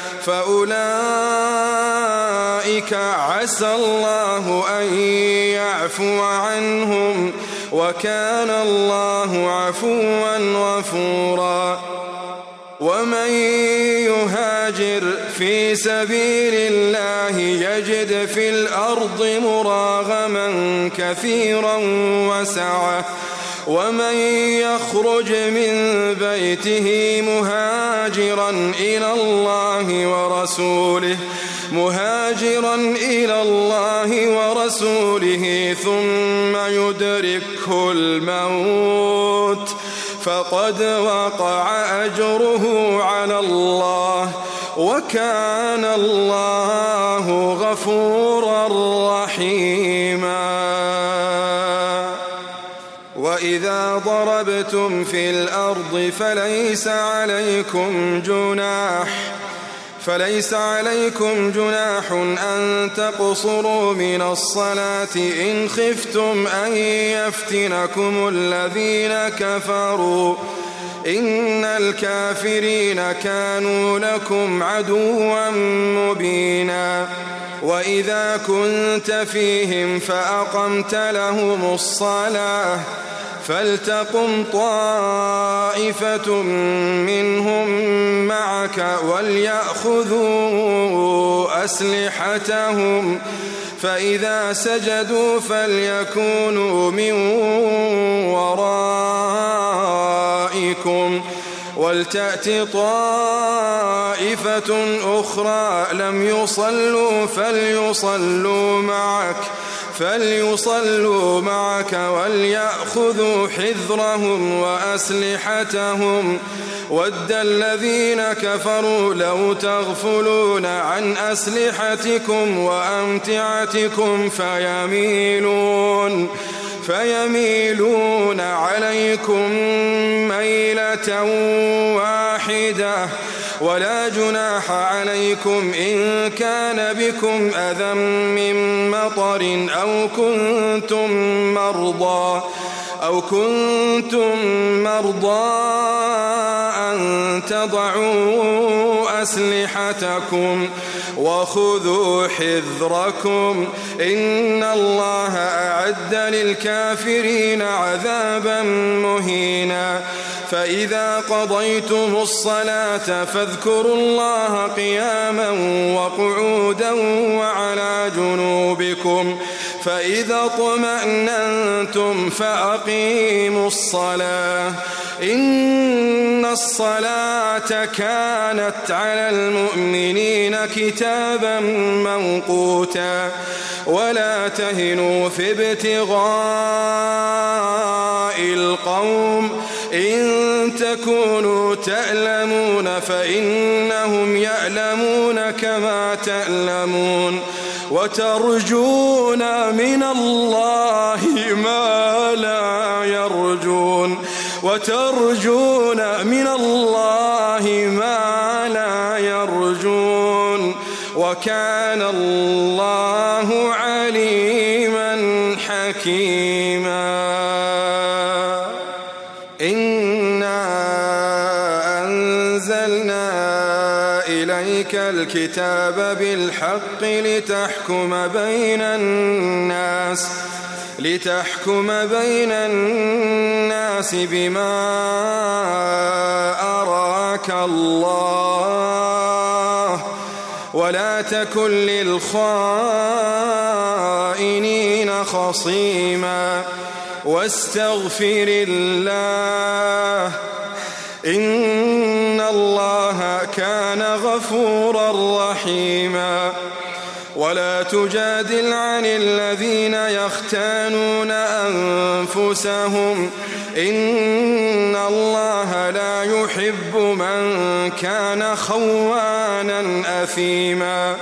فأولئك عسى الله أن يعفو عنهم وكان الله عفوا غفورا. ومن يهاجر في سبيل الله يجد في الأرض مراغما كثيرا وسعة ومن يخرج من بيته مهاجرا إلى الله ورسوله مهاجرا إلى الله ورسوله ثم يدركه الموت فقد وقع أجره على الله وكان الله غفورا رحيما. وإذا ضربتم في الأرض فليس عليكم جناح فليس عليكم جناح أن تقصروا من الصلاة إن خفتم أن يفتنكم الذين كفروا إن الكافرين كانوا لكم عدوا مبينا. وإذا كنت فيهم فأقمت لهم الصلاة فلتقم طائفة منهم معك وليأخذوا أسلحتهم فإذا سجدوا فليكونوا من ورائكم ولتأت طائفة أخرى لم يصلوا فليصلوا معك فليصلوا معك وليأخذوا حذرهم وأسلحتهم ود الذين كفروا لو تغفلون عن أسلحتكم وأمتعتكم فيميلون فيميلون عليكم ميلة واحدة ولا جناح عليكم إن كان بكم أذى من مطر أو كنتم مرضى أو كنتم مرضى أن تضعوا أسلحتكم وخذوا حذركم إن الله أعد للكافرين عذابا مهينا. فإذا قضيتم الصلاة فاذكروا الله قياما وقعودا وعلى جنوبكم فإذا اطمأننتم فأقيموا الصلاة إن الصلاة كانت على المؤمنين كتابا موقوتا. ولا تهنوا في ابتغاء القوم إن تكونوا تألمون فإنهم يألمون كما تألمون وترجون من الله ما لا يرجون وترجون من الله ما لا يرجون وكان الله عليما حكيما. إنا أنزلنا إليك الكتاب بالحق لتحكم بين الناس لتحكم بين الناس بما أراك الله ولا تكن للخائنين خصيما واستغفر الله إن الله كان غفورا رحيما ولا تجادل عن الذين يختانون أنفسهم إن الله لا يحب من كان خوانا أثيما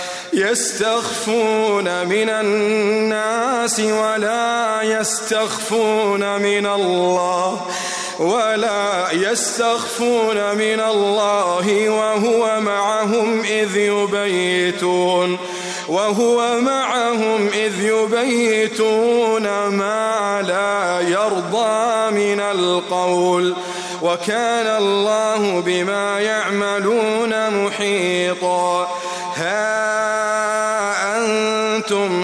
يستخفون من الناس ولا يستخفون من الله ولا يستخفون من الله وهو معهم إذ يبيتون وهو معهم إذ يبيتون ما لا يرضى من القول وكان الله بما يعملون محيطا ها أنتم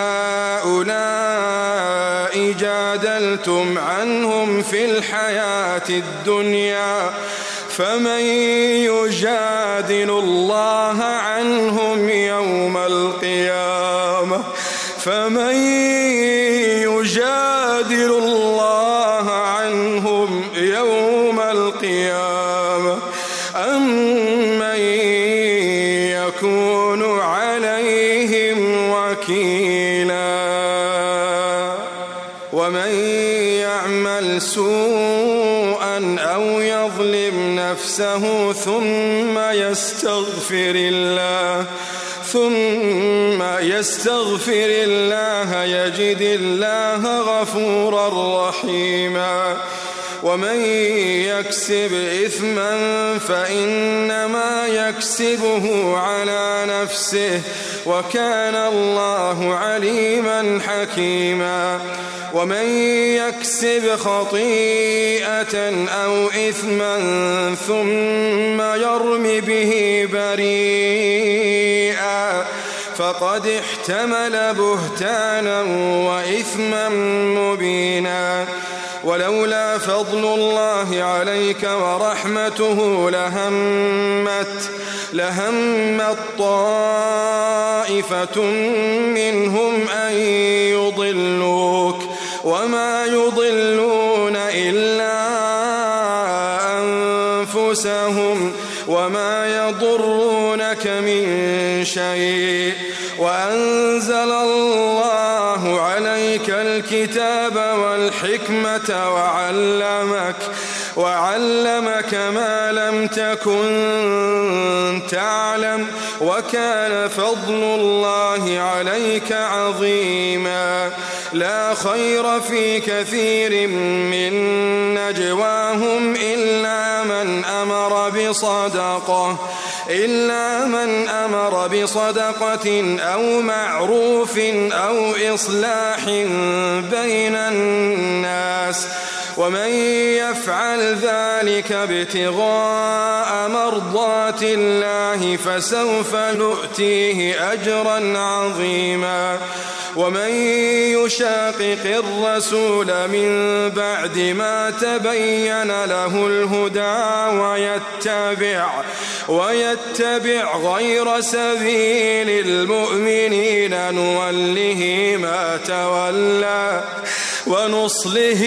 هؤلاء جادلتم عنهم في الحياة الدنيا فمن يجادل الله عنهم يوم القيامة فمن يجادل الله عنهم يوم القيامة أم من يكون عليهم وكيلا ومن يعمل سوءا أو يظلم نفسه ثم يستغفر الله ثم يستغفر الله يجد الله غفورا رحيما ومن يكسب إثما فإنما يكسبه على نفسه وكان الله عليما حكيما ومن يكسب خطيئة أو إثما ثم يرم به بريئا فقد احتمل بهتانا وإثما مبينا ولولا فضل الله عليك ورحمته لهمت لهمت طائفة منهم أن يضلوك وما يضلون إلا أنفسهم وما يضرونك من شيء وأنزل الله عليك الكتاب والحكمة وعلمك وعلمك ما لم تكن تعلم وكان فضل الله عليك عظيما لا خير في كثير من نجواهم إلا من أمر بصدقة إلا من أمر بصدقة أو معروف أو إصلاح بين الناس ومن يفعل ذلك ابتغاء مرضات الله فسوف نؤتيه أجرا عظيما ومن يشاقق الرسول من بعد ما تبين له الهدى ويتبع ويتبع غير سبيل المؤمنين نوله ما تولى ونصله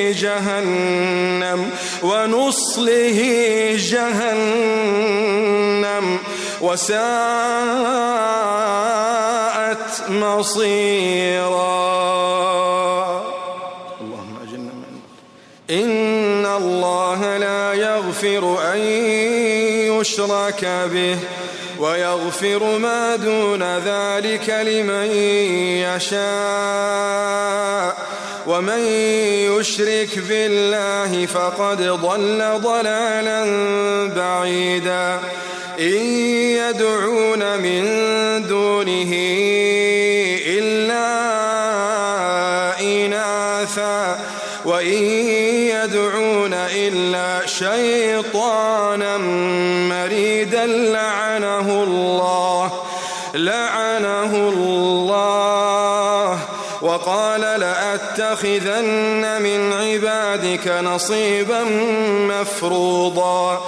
جهنم ونصله جهنم وساءت مصيرا اللهم أجرنا من إن الله لا يغفر أن يشرك به ويغفر ما دون ذلك لمن يشاء ومن يشرك بالله فقد ضل ضلالا بعيدا إن يدعون من دونه إلا إناثا وإن يدعون إلا شيطانا مريدا لعنه الله لعنه الله وقال لأ لأتخذن من عبادك نصيبا مفروضا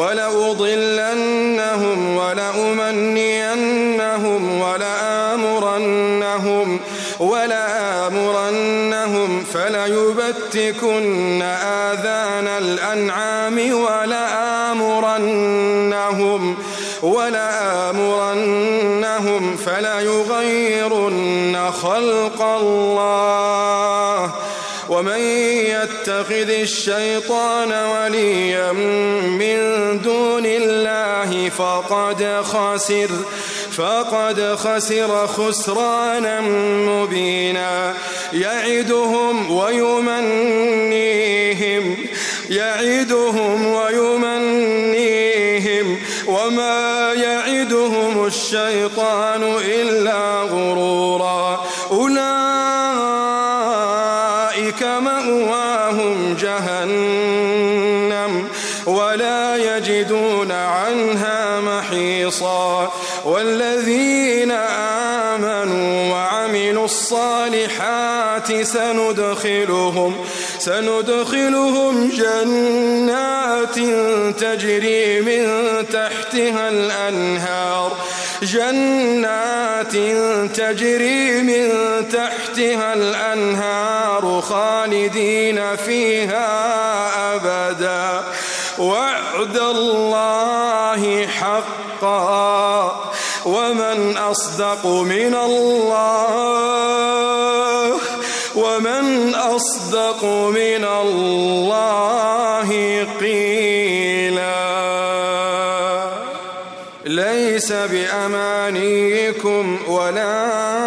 ولأضلنهم ولأمنينهم ولآمرنهم ولآمرنهم فليبتكن آذان الأنعام ولآمرنهم ولآمرنهم فليغيرن خلق الله ومن يتخذ الشيطان وليا من دون الله فقد خسر فقد خسر خسرانا مبينا يعدهم ويمنيهم يعدهم ويمنيهم وما يعدهم الشيطان إلا غرورا أولئك مأواهم جهنم ولا يجدون عنها محيصا والذين آمنوا وعملوا الصالحات سندخلهم سندخلهم جنات تجري من تحتها الأنهار جنات تجري من تحتها الأنهار خالدين فيها أبدا وعد الله حقا ومن أصدق من الله ومن أصدق من الله قيلا ليس بأمانيكم ولا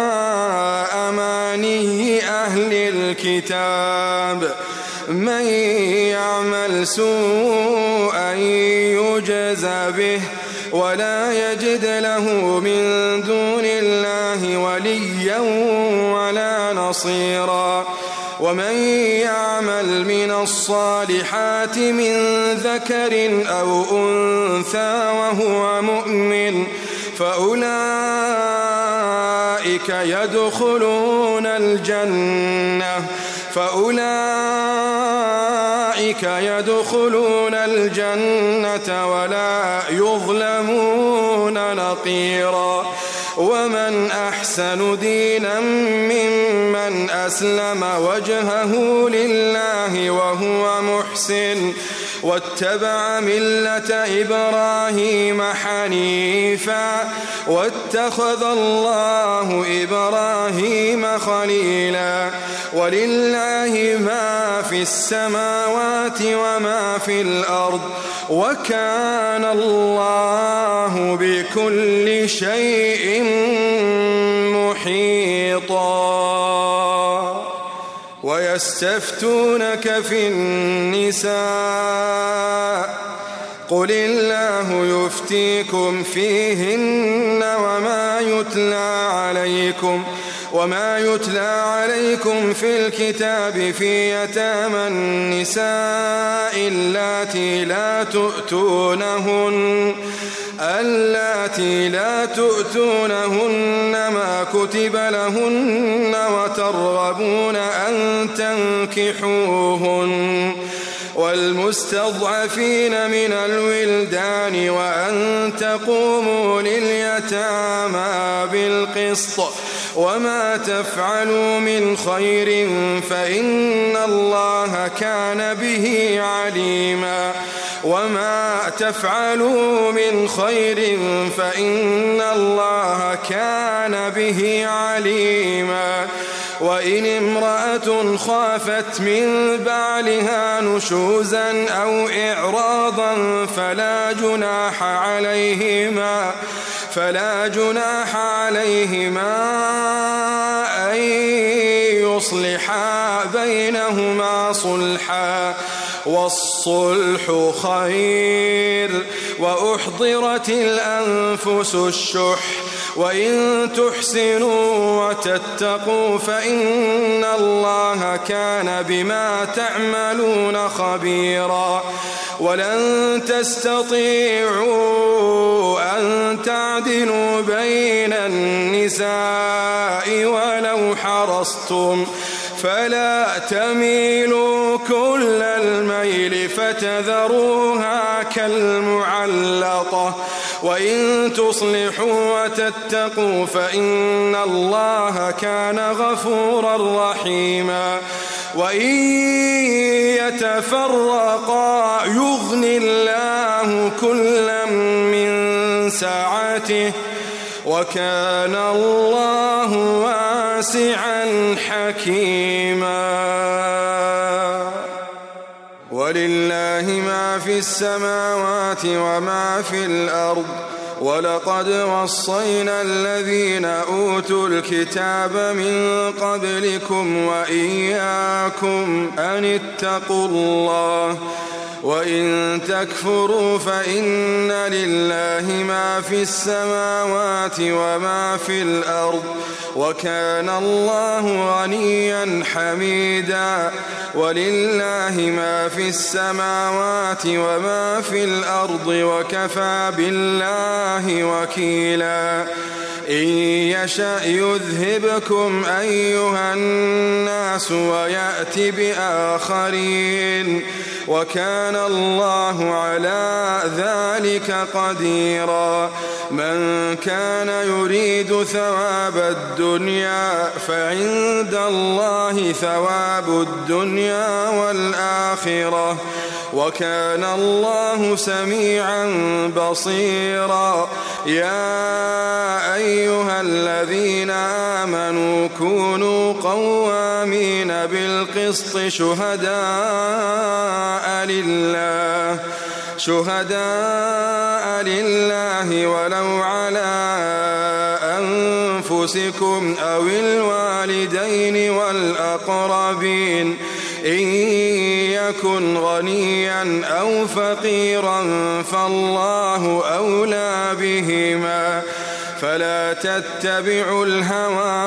أماني أهل الكتاب من يعمل سوءا يجز به ولا يجد له من دون الله وليا ولا نصيرا ومن يعمل من الصالحات من ذكر أو أنثى وهو مؤمن فأولئك يدخلون الجنة فأولئك يدخلون الجنة ولا يظلمون نقيرا ومن أحسن دينا ممن أسلم وجهه لله وهو محسن واتبع ملة إبراهيم حنيفا واتخذ الله إبراهيم خليلا ولله ما في السماوات وما في الأرض وكان الله بكل شيء محيطا ويستفتونك في النساء قل الله يفتيكم فيهن وما يتلى عليكم وما يتلى عليكم في الكتاب في يتامى النساء اللاتي لا تؤتونهن اللاتي لا تؤتونهن ما كتب لهن وترغبون أن تنكحوهن والمستضعفين من الولدان وأن تقوموا لليتامى بالقسط وما تفعلوا من خير فإن الله كان به عليما وما تفعلوا من خير فإن الله كان به عليما وإن امرأة خافت من بعلها نشوزا أو إعراضا فلا جناح عليهما فلا جناح عليهما أن يصلحا بينهما صلحا والصلح خير وأحضرت الأنفس الشح وإن تحسنوا وتتقوا فإن الله كان بما تعملون خبيرا ولن تستطيعوا أن تعدلوا بين النساء ولو حرصتم فلا تميلوا كل الميل فتذروها كالمعلقة وإن تصلحوا وتتقوا فإن الله كان غفورا رحيما وإن يتفرقا يغني الله كلا من سعته وكان الله واسعا حكيما ولله ما في السماوات وما في الأرض ولقد وصينا الذين أوتوا الكتاب من قبلكم وإياكم أن اتقوا الله وإن تكفروا فإن لله ما في السماوات وما في الأرض وكان الله غنيا حميدا ولله ما في السماوات وما في الأرض وكفى بالله وكيلا إن يشأ يذهبكم أيها الناس ويأت بآخرين وكان الله على ذلك قديرا من كان يريد ثواب الدنيا فعند الله ثواب الدنيا والآخرة وكان الله سميعا بصيرا يا أيها الذين آمنوا كونوا قوامين بالقسط شهداء لله شهداء لله ولو على أنفسكم أو الوالدين والأقربين إن يكن غنيا أو فقيرا فالله أولى بهما فلا تتبعوا الهوى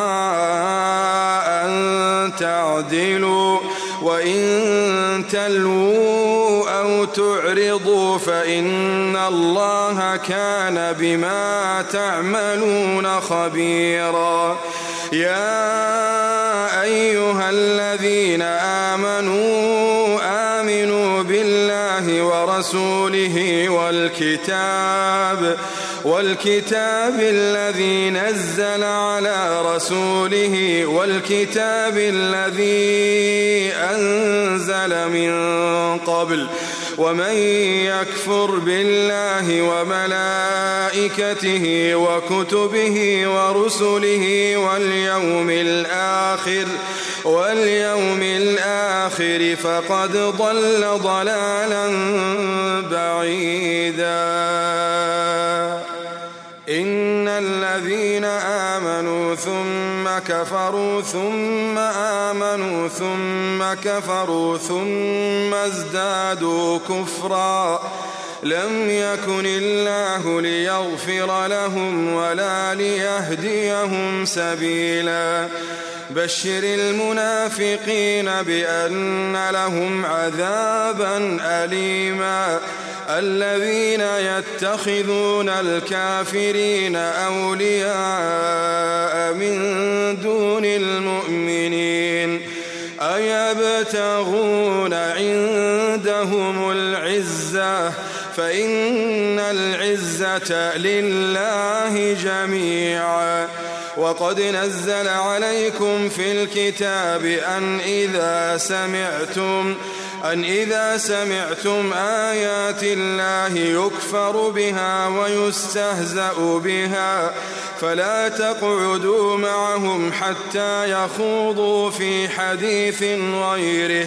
أن تعدلوا وإن تلووا أو تعرضوا فإن الله كان بما تعملون خبيرا يا أيها الذين آمنوا آمنوا بالله ورسوله والكتاب والكتاب الذي نزل على رسوله والكتاب الذي أنزل من قبل ومن يكفر بالله وملائكته وكتبه ورسله واليوم الآخر واليوم الآخر فقد ضل ضلالا بعيدا إن الذين آمنوا ثم كفروا ثم آمنوا ثم كفروا ثم ازدادوا كفرا لم يكن الله ليغفر لهم ولا ليهديهم سبيلا بشر المنافقين بأن لهم عذابا أليما الذين يتخذون الكافرين أولياء من دون المؤمنين أيبتغون عندهم العزة فإن العزة لله جميعا وقد نزل عليكم في الكتاب أن إذا سمعتم أن إذا سمعتم آيات الله يكفر بها ويستهزأ بها فلا تقعدوا معهم حتى يخوضوا في حديث غيره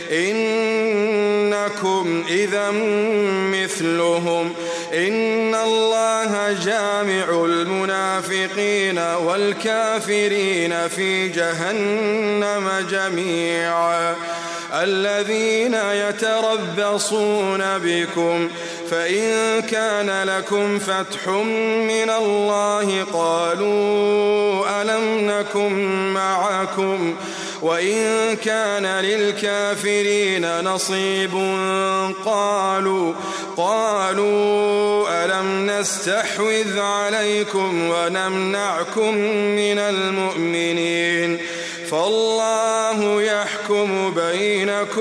إنكم إذا مثلهم إن الله جامع المنافقين والكافرين في جهنم جميعا الذين يتربصون بكم فإن كان لكم فتح من الله قالوا ألم نكن معكم وإن كان للكافرين نصيب قالوا قالوا ألم نستحوذ عليكم ونمنعكم من المؤمنين فالله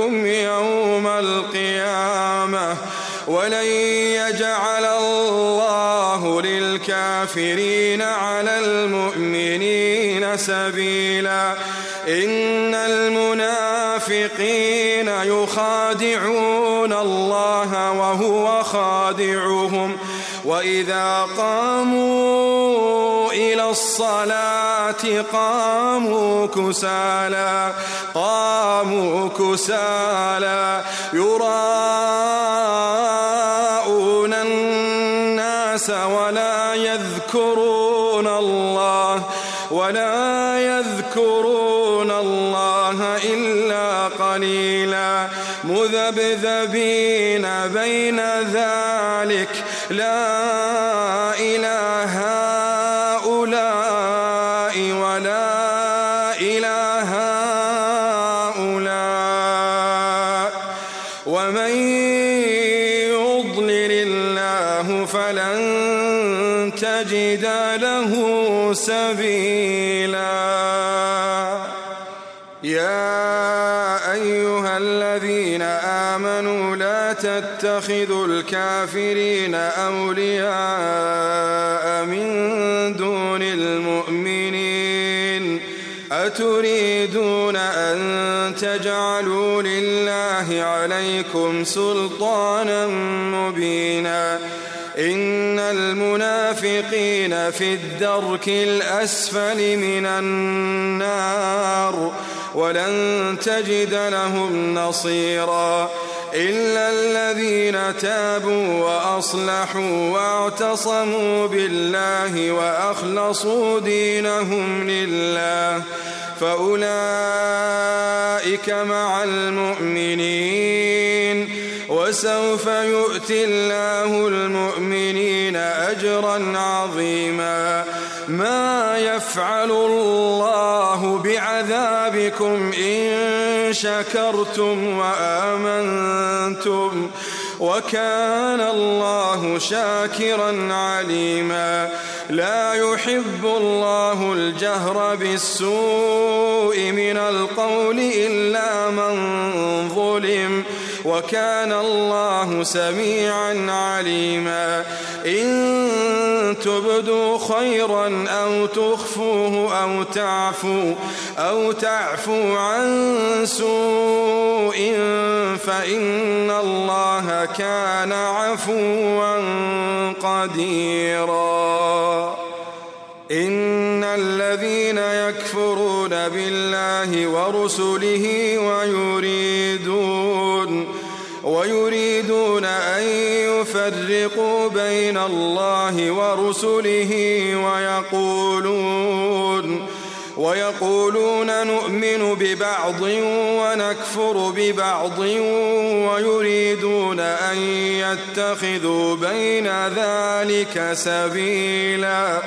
عليكم يوم القيامة ولن يجعل الله للكافرين على المؤمنين سبيلا إن المنافقين يخادعون الله وهو خادعهم وإذا قاموا إلى الصلاة قاموا كسالى قاموا كسالى يراءون الناس ولا يذكرون الله ولا يذكرون الله إلا قليلا مذبذبين بين ذلك لا إله هؤلاء ولا إله هؤلاء ومن يضلل الله فلن تجد له سبيلا يا أيها الذين آمنوا لا تتخذوا الكافرين أولياء من دون المؤمنين أتريدون أن تجعلوا لله عليكم سلطانا مبينا إن المنافقين في الدرك الأسفل من النار ولن تجد لهم نصيرا إلا الذين تابوا وأصلحوا واعتصموا بالله وأخلصوا دينهم لله فأولئك مع المؤمنين وسوف يؤتي الله المؤمنين أجرا عظيما ما يفعل الله بعذابكم إن شكرتم وآمنتم وكان الله شاكرا عليما لا يحب الله الجهر بالسوء من القول إلا من ظلم وكان الله سميعا عليما إن تبدوا خيرا أو تخفوه أو تعفوا أو تعفوا عن سوء فإن الله كان عفوا قديرا إن الذين يكفرون بالله ورسله ويريدون ويريدون أن يفرقوا بين الله ورسله ويقولون ويقولون نؤمن ببعض ونكفر ببعض ويريدون أن يتخذوا بين ذلك سبيلا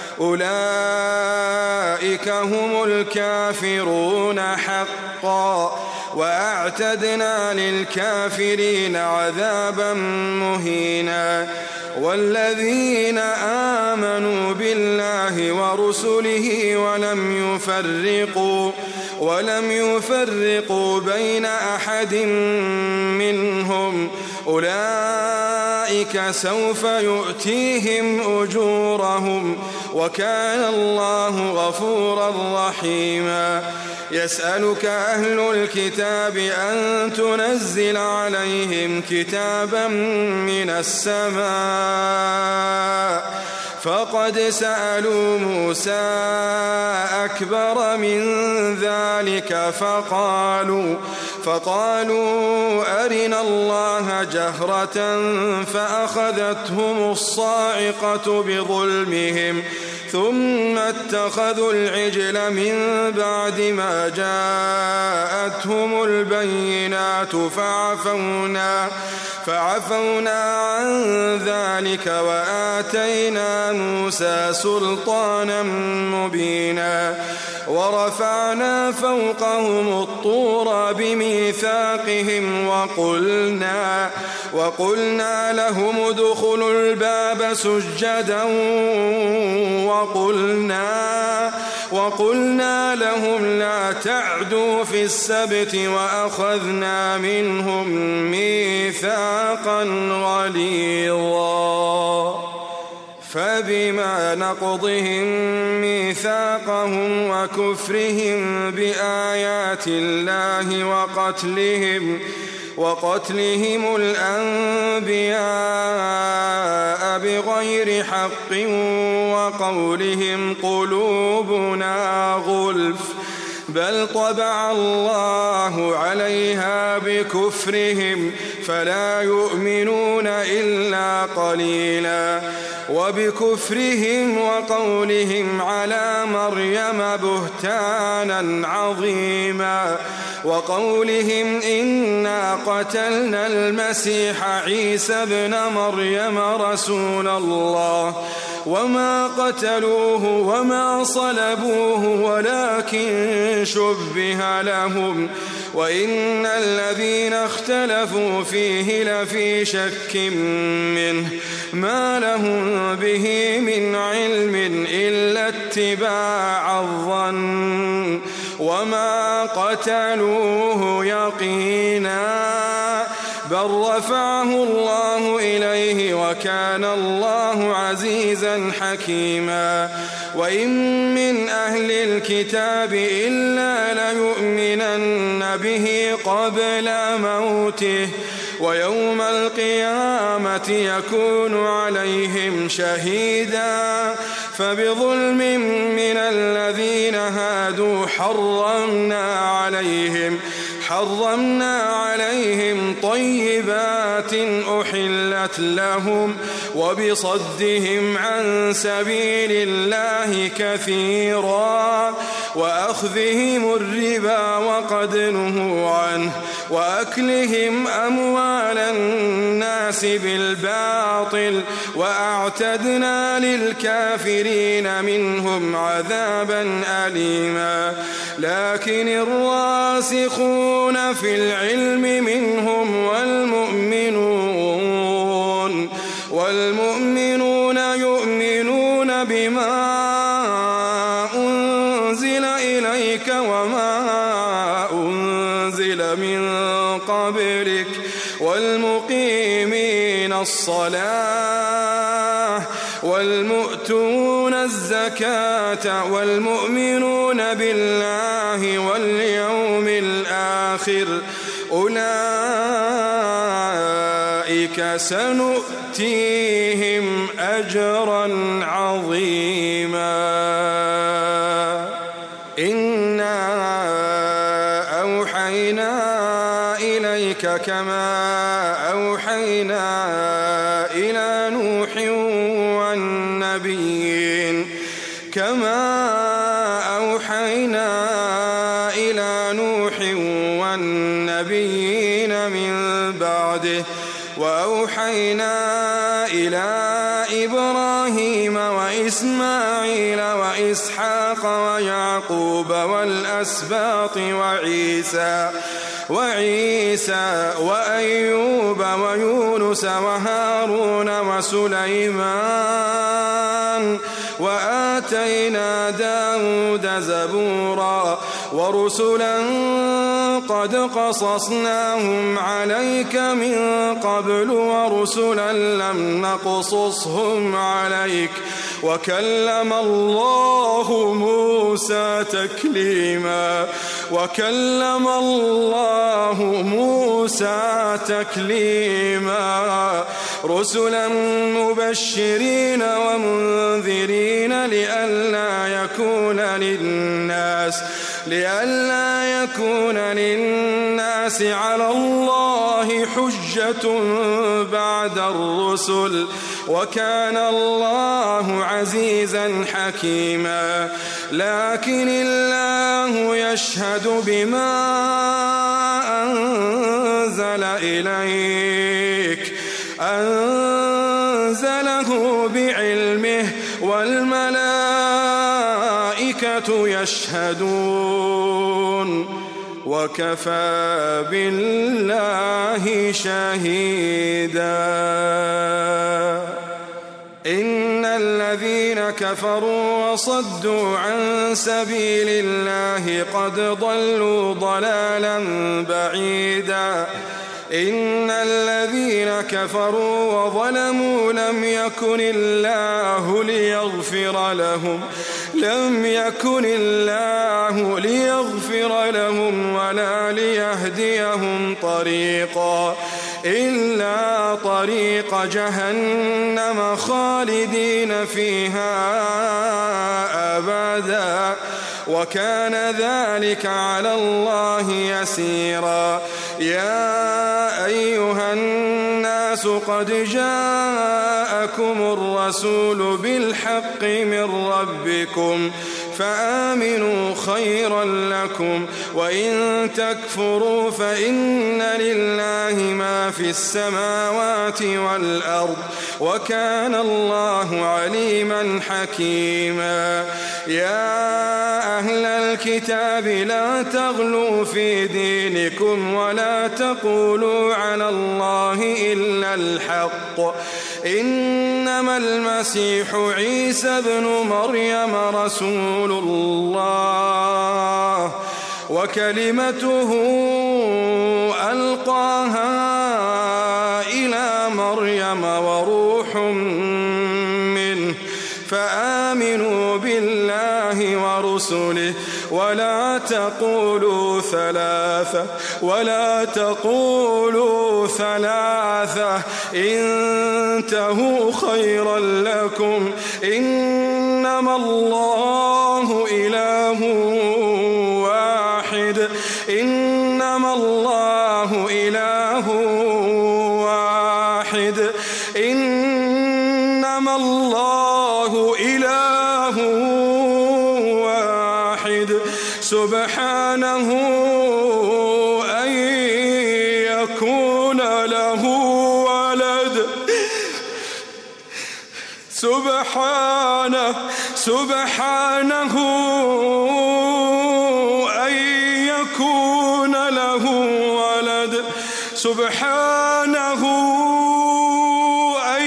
أولئك هم الكافرون حقا وأعتدنا للكافرين عذابا مهينا والذين آمنوا بالله ورسله ولم يفرقوا ولم يفرقوا بين أحد منهم أولئك سوف يؤتيهم أجورهم وكان الله غفورا رحيما يسألك أهل الكتاب أن تنزل عليهم كتابا من السماء فقد سألوا موسى أكبر من ذلك فقالوا فقالوا أرنا الله جهرة فأخذتهم الصاعقة بظلمهم ثم اتخذوا العجل من بعد ما جاءتهم البينات فعفونا فعفونا عن ذلك وآتينا موسى سلطانا مبينا ورفعنا فوقهم الطور بميثاقهم وقلنا وقلنا لهم ادخلوا الباب سجدا وقلنا وقلنا لهم لا تعدوا في السبت وأخذنا منهم ميثاقا غليظا فبما نقضهم ميثاقهم وكفرهم بآيات الله وقتلهم وقتلهم الأنبياء بغير حق وقولهم قلوبنا غلف بل طبع الله عليها بكفرهم فلا يؤمنون إلا قليلا وبكفرهم وقولهم على مريم بهتانا عظيما وقولهم إنا قتلنا المسيح عيسى ابن مريم رسول الله وما قتلوه وما صلبوه ولكن شبه لهم وإن الذين اختلفوا فيه لفي شك منه ما لهم به من علم إلا اتباع الظن وما قتلوه يقينا بل رفعه الله إليه وكان الله عزيزا حكيما وإن من أهل الكتاب إلا ليؤمنن به قبل موته ويوم القيامة يكون عليهم شهيدا فبظلم من الذين هادوا حرمنا عليهم حرمنا عليهم طيبات أحلت لهم وبصدهم عن سبيل الله كثيرا وأخذهم الربا وقد نهوا عنه وأكلهم أموال الناس بالباطل وأعتدنا للكافرين منهم عذابا أليما لكن الراسخون في العلم منهم والمؤمنون والمؤمنون يؤمنون بما أنزل إليك وما أنزل من قبلك والمقيمين الصلاة والمؤتون الزكاة والمؤمنون بالله واليوم الآخر أولئك سنؤتيهم أجرا عظيما إنا أوحينا إليك كما أوحينا إلى نوح والنبيين كما أوحينا إلى نوح والنبيين من بعده وأوحينا إلى إبراهيم وإسماعيل وإسحاق ويعقوب والأسباط وعيسى وعيسى وأيوب ويونس وهارون وسليمان وآتينا داود زبورا ورسلا قد قصصناهم عليك من قبل ورسلا لم نقصصهم عليك وكلم الله موسى تكليما وكلم الله موسى تكليما رسلا مبشرين ومنذرين لئلا يكون للناس لئلا يكون للناس على الله حجة بعد الرسل وكان الله عزيزا حكيما لكن الله يشهد بما أنزل إليك أنزله بعلمه والملائكة يشهدون وكفى بالله شهيدا إن الذين كفروا وصدوا عن سبيل الله قد ضلوا ضلالا بعيدا إن الذين كفروا وظلموا لم يكن الله ليغفر لهم لم يكن الله ليغفر لهم ولا ليهديهم طريقا إلا طريق جهنم خالدين فيها أبدا وكان ذلك على الله يسيرا يا أيها الناس قد جاءكم الرسول بالحق من ربكم فآمنوا خيرا لكم وإن تكفروا فإن لله ما في السماوات والأرض وكان الله عليما حكيما يا أهل الكتاب لا تغلوا في دينكم ولا تقولوا على الله إلا الحق إنما المسيح عيسى ابن مريم رسول الله وكلمته ألقاها إلى مريم وروح منه فآمنوا بالله ورسله ولا تقولوا ثلاثة ولا تقولوا ثلاثة انتهوا خيرا لكم إنما الله إله واحد إنما الله إله واحد إنما الله إله واحد سبحانه أن يكون له ولد سبحانه سبحانه أن يكون له ولد سبحانه أن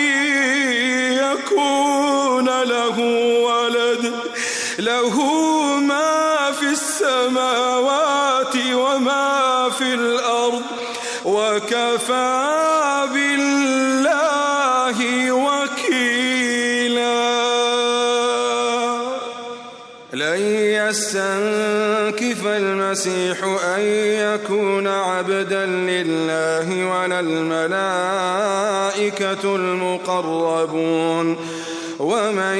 يكون له ولد له ما في السماوات وما في الأرض وكفى بالله وكيلا لن يستنكف المسيح أن يكون عبدا لله ولا الملائكة المقربون ومن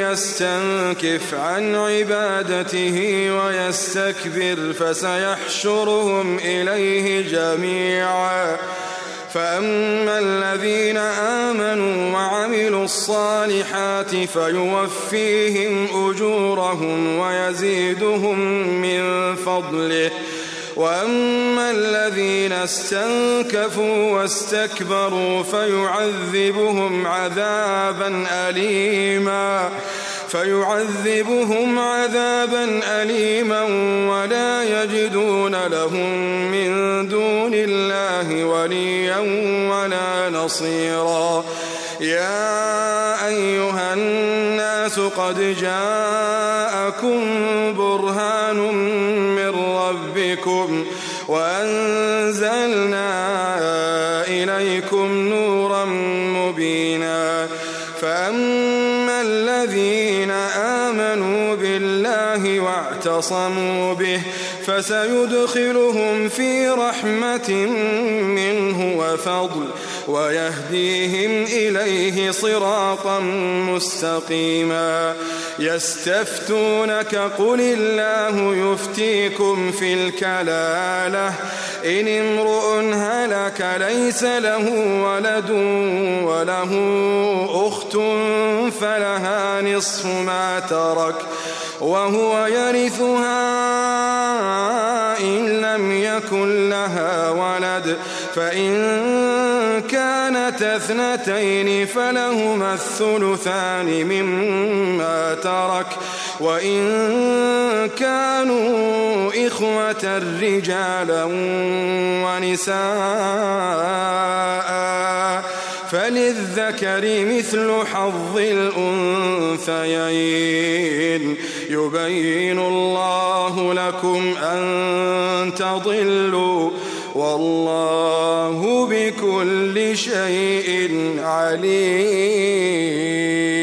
يستنكف عن عبادته ويستكبر فسيحشرهم إليه جميعا فأما الذين آمنوا وعملوا الصالحات فيوفيهم أجورهم ويزيدهم من فضله وأما الذين استنكفوا واستكبروا فيعذبهم عذابا أليما فيعذبهم عذابا أليما ولا يجدون لهم من دون الله وليا ولا نصيرا يا أيها الناس قد جاءكم برهان من ربكم وأنزلنا إليكم نورا مبينا فأما الذين آمنوا بالله واعتصموا به فسيدخلهم في رحمة منه وفضل ويهديهم إليه صراطا مستقيما يستفتونك قل الله يفتيكم في الكلالة إن امرؤ هلك ليس له ولد وله أخت فلها نصف ما ترك وهو يرثها إن لم يكن لها ولد فإن كانت اثنتين فلهما الثلثان مما ترك وإن كانوا إخوة رجالا ونساء فللذكر مثل حظ الأنثيين يبين الله لكم أن تضلوا والله بكل شيء عليم.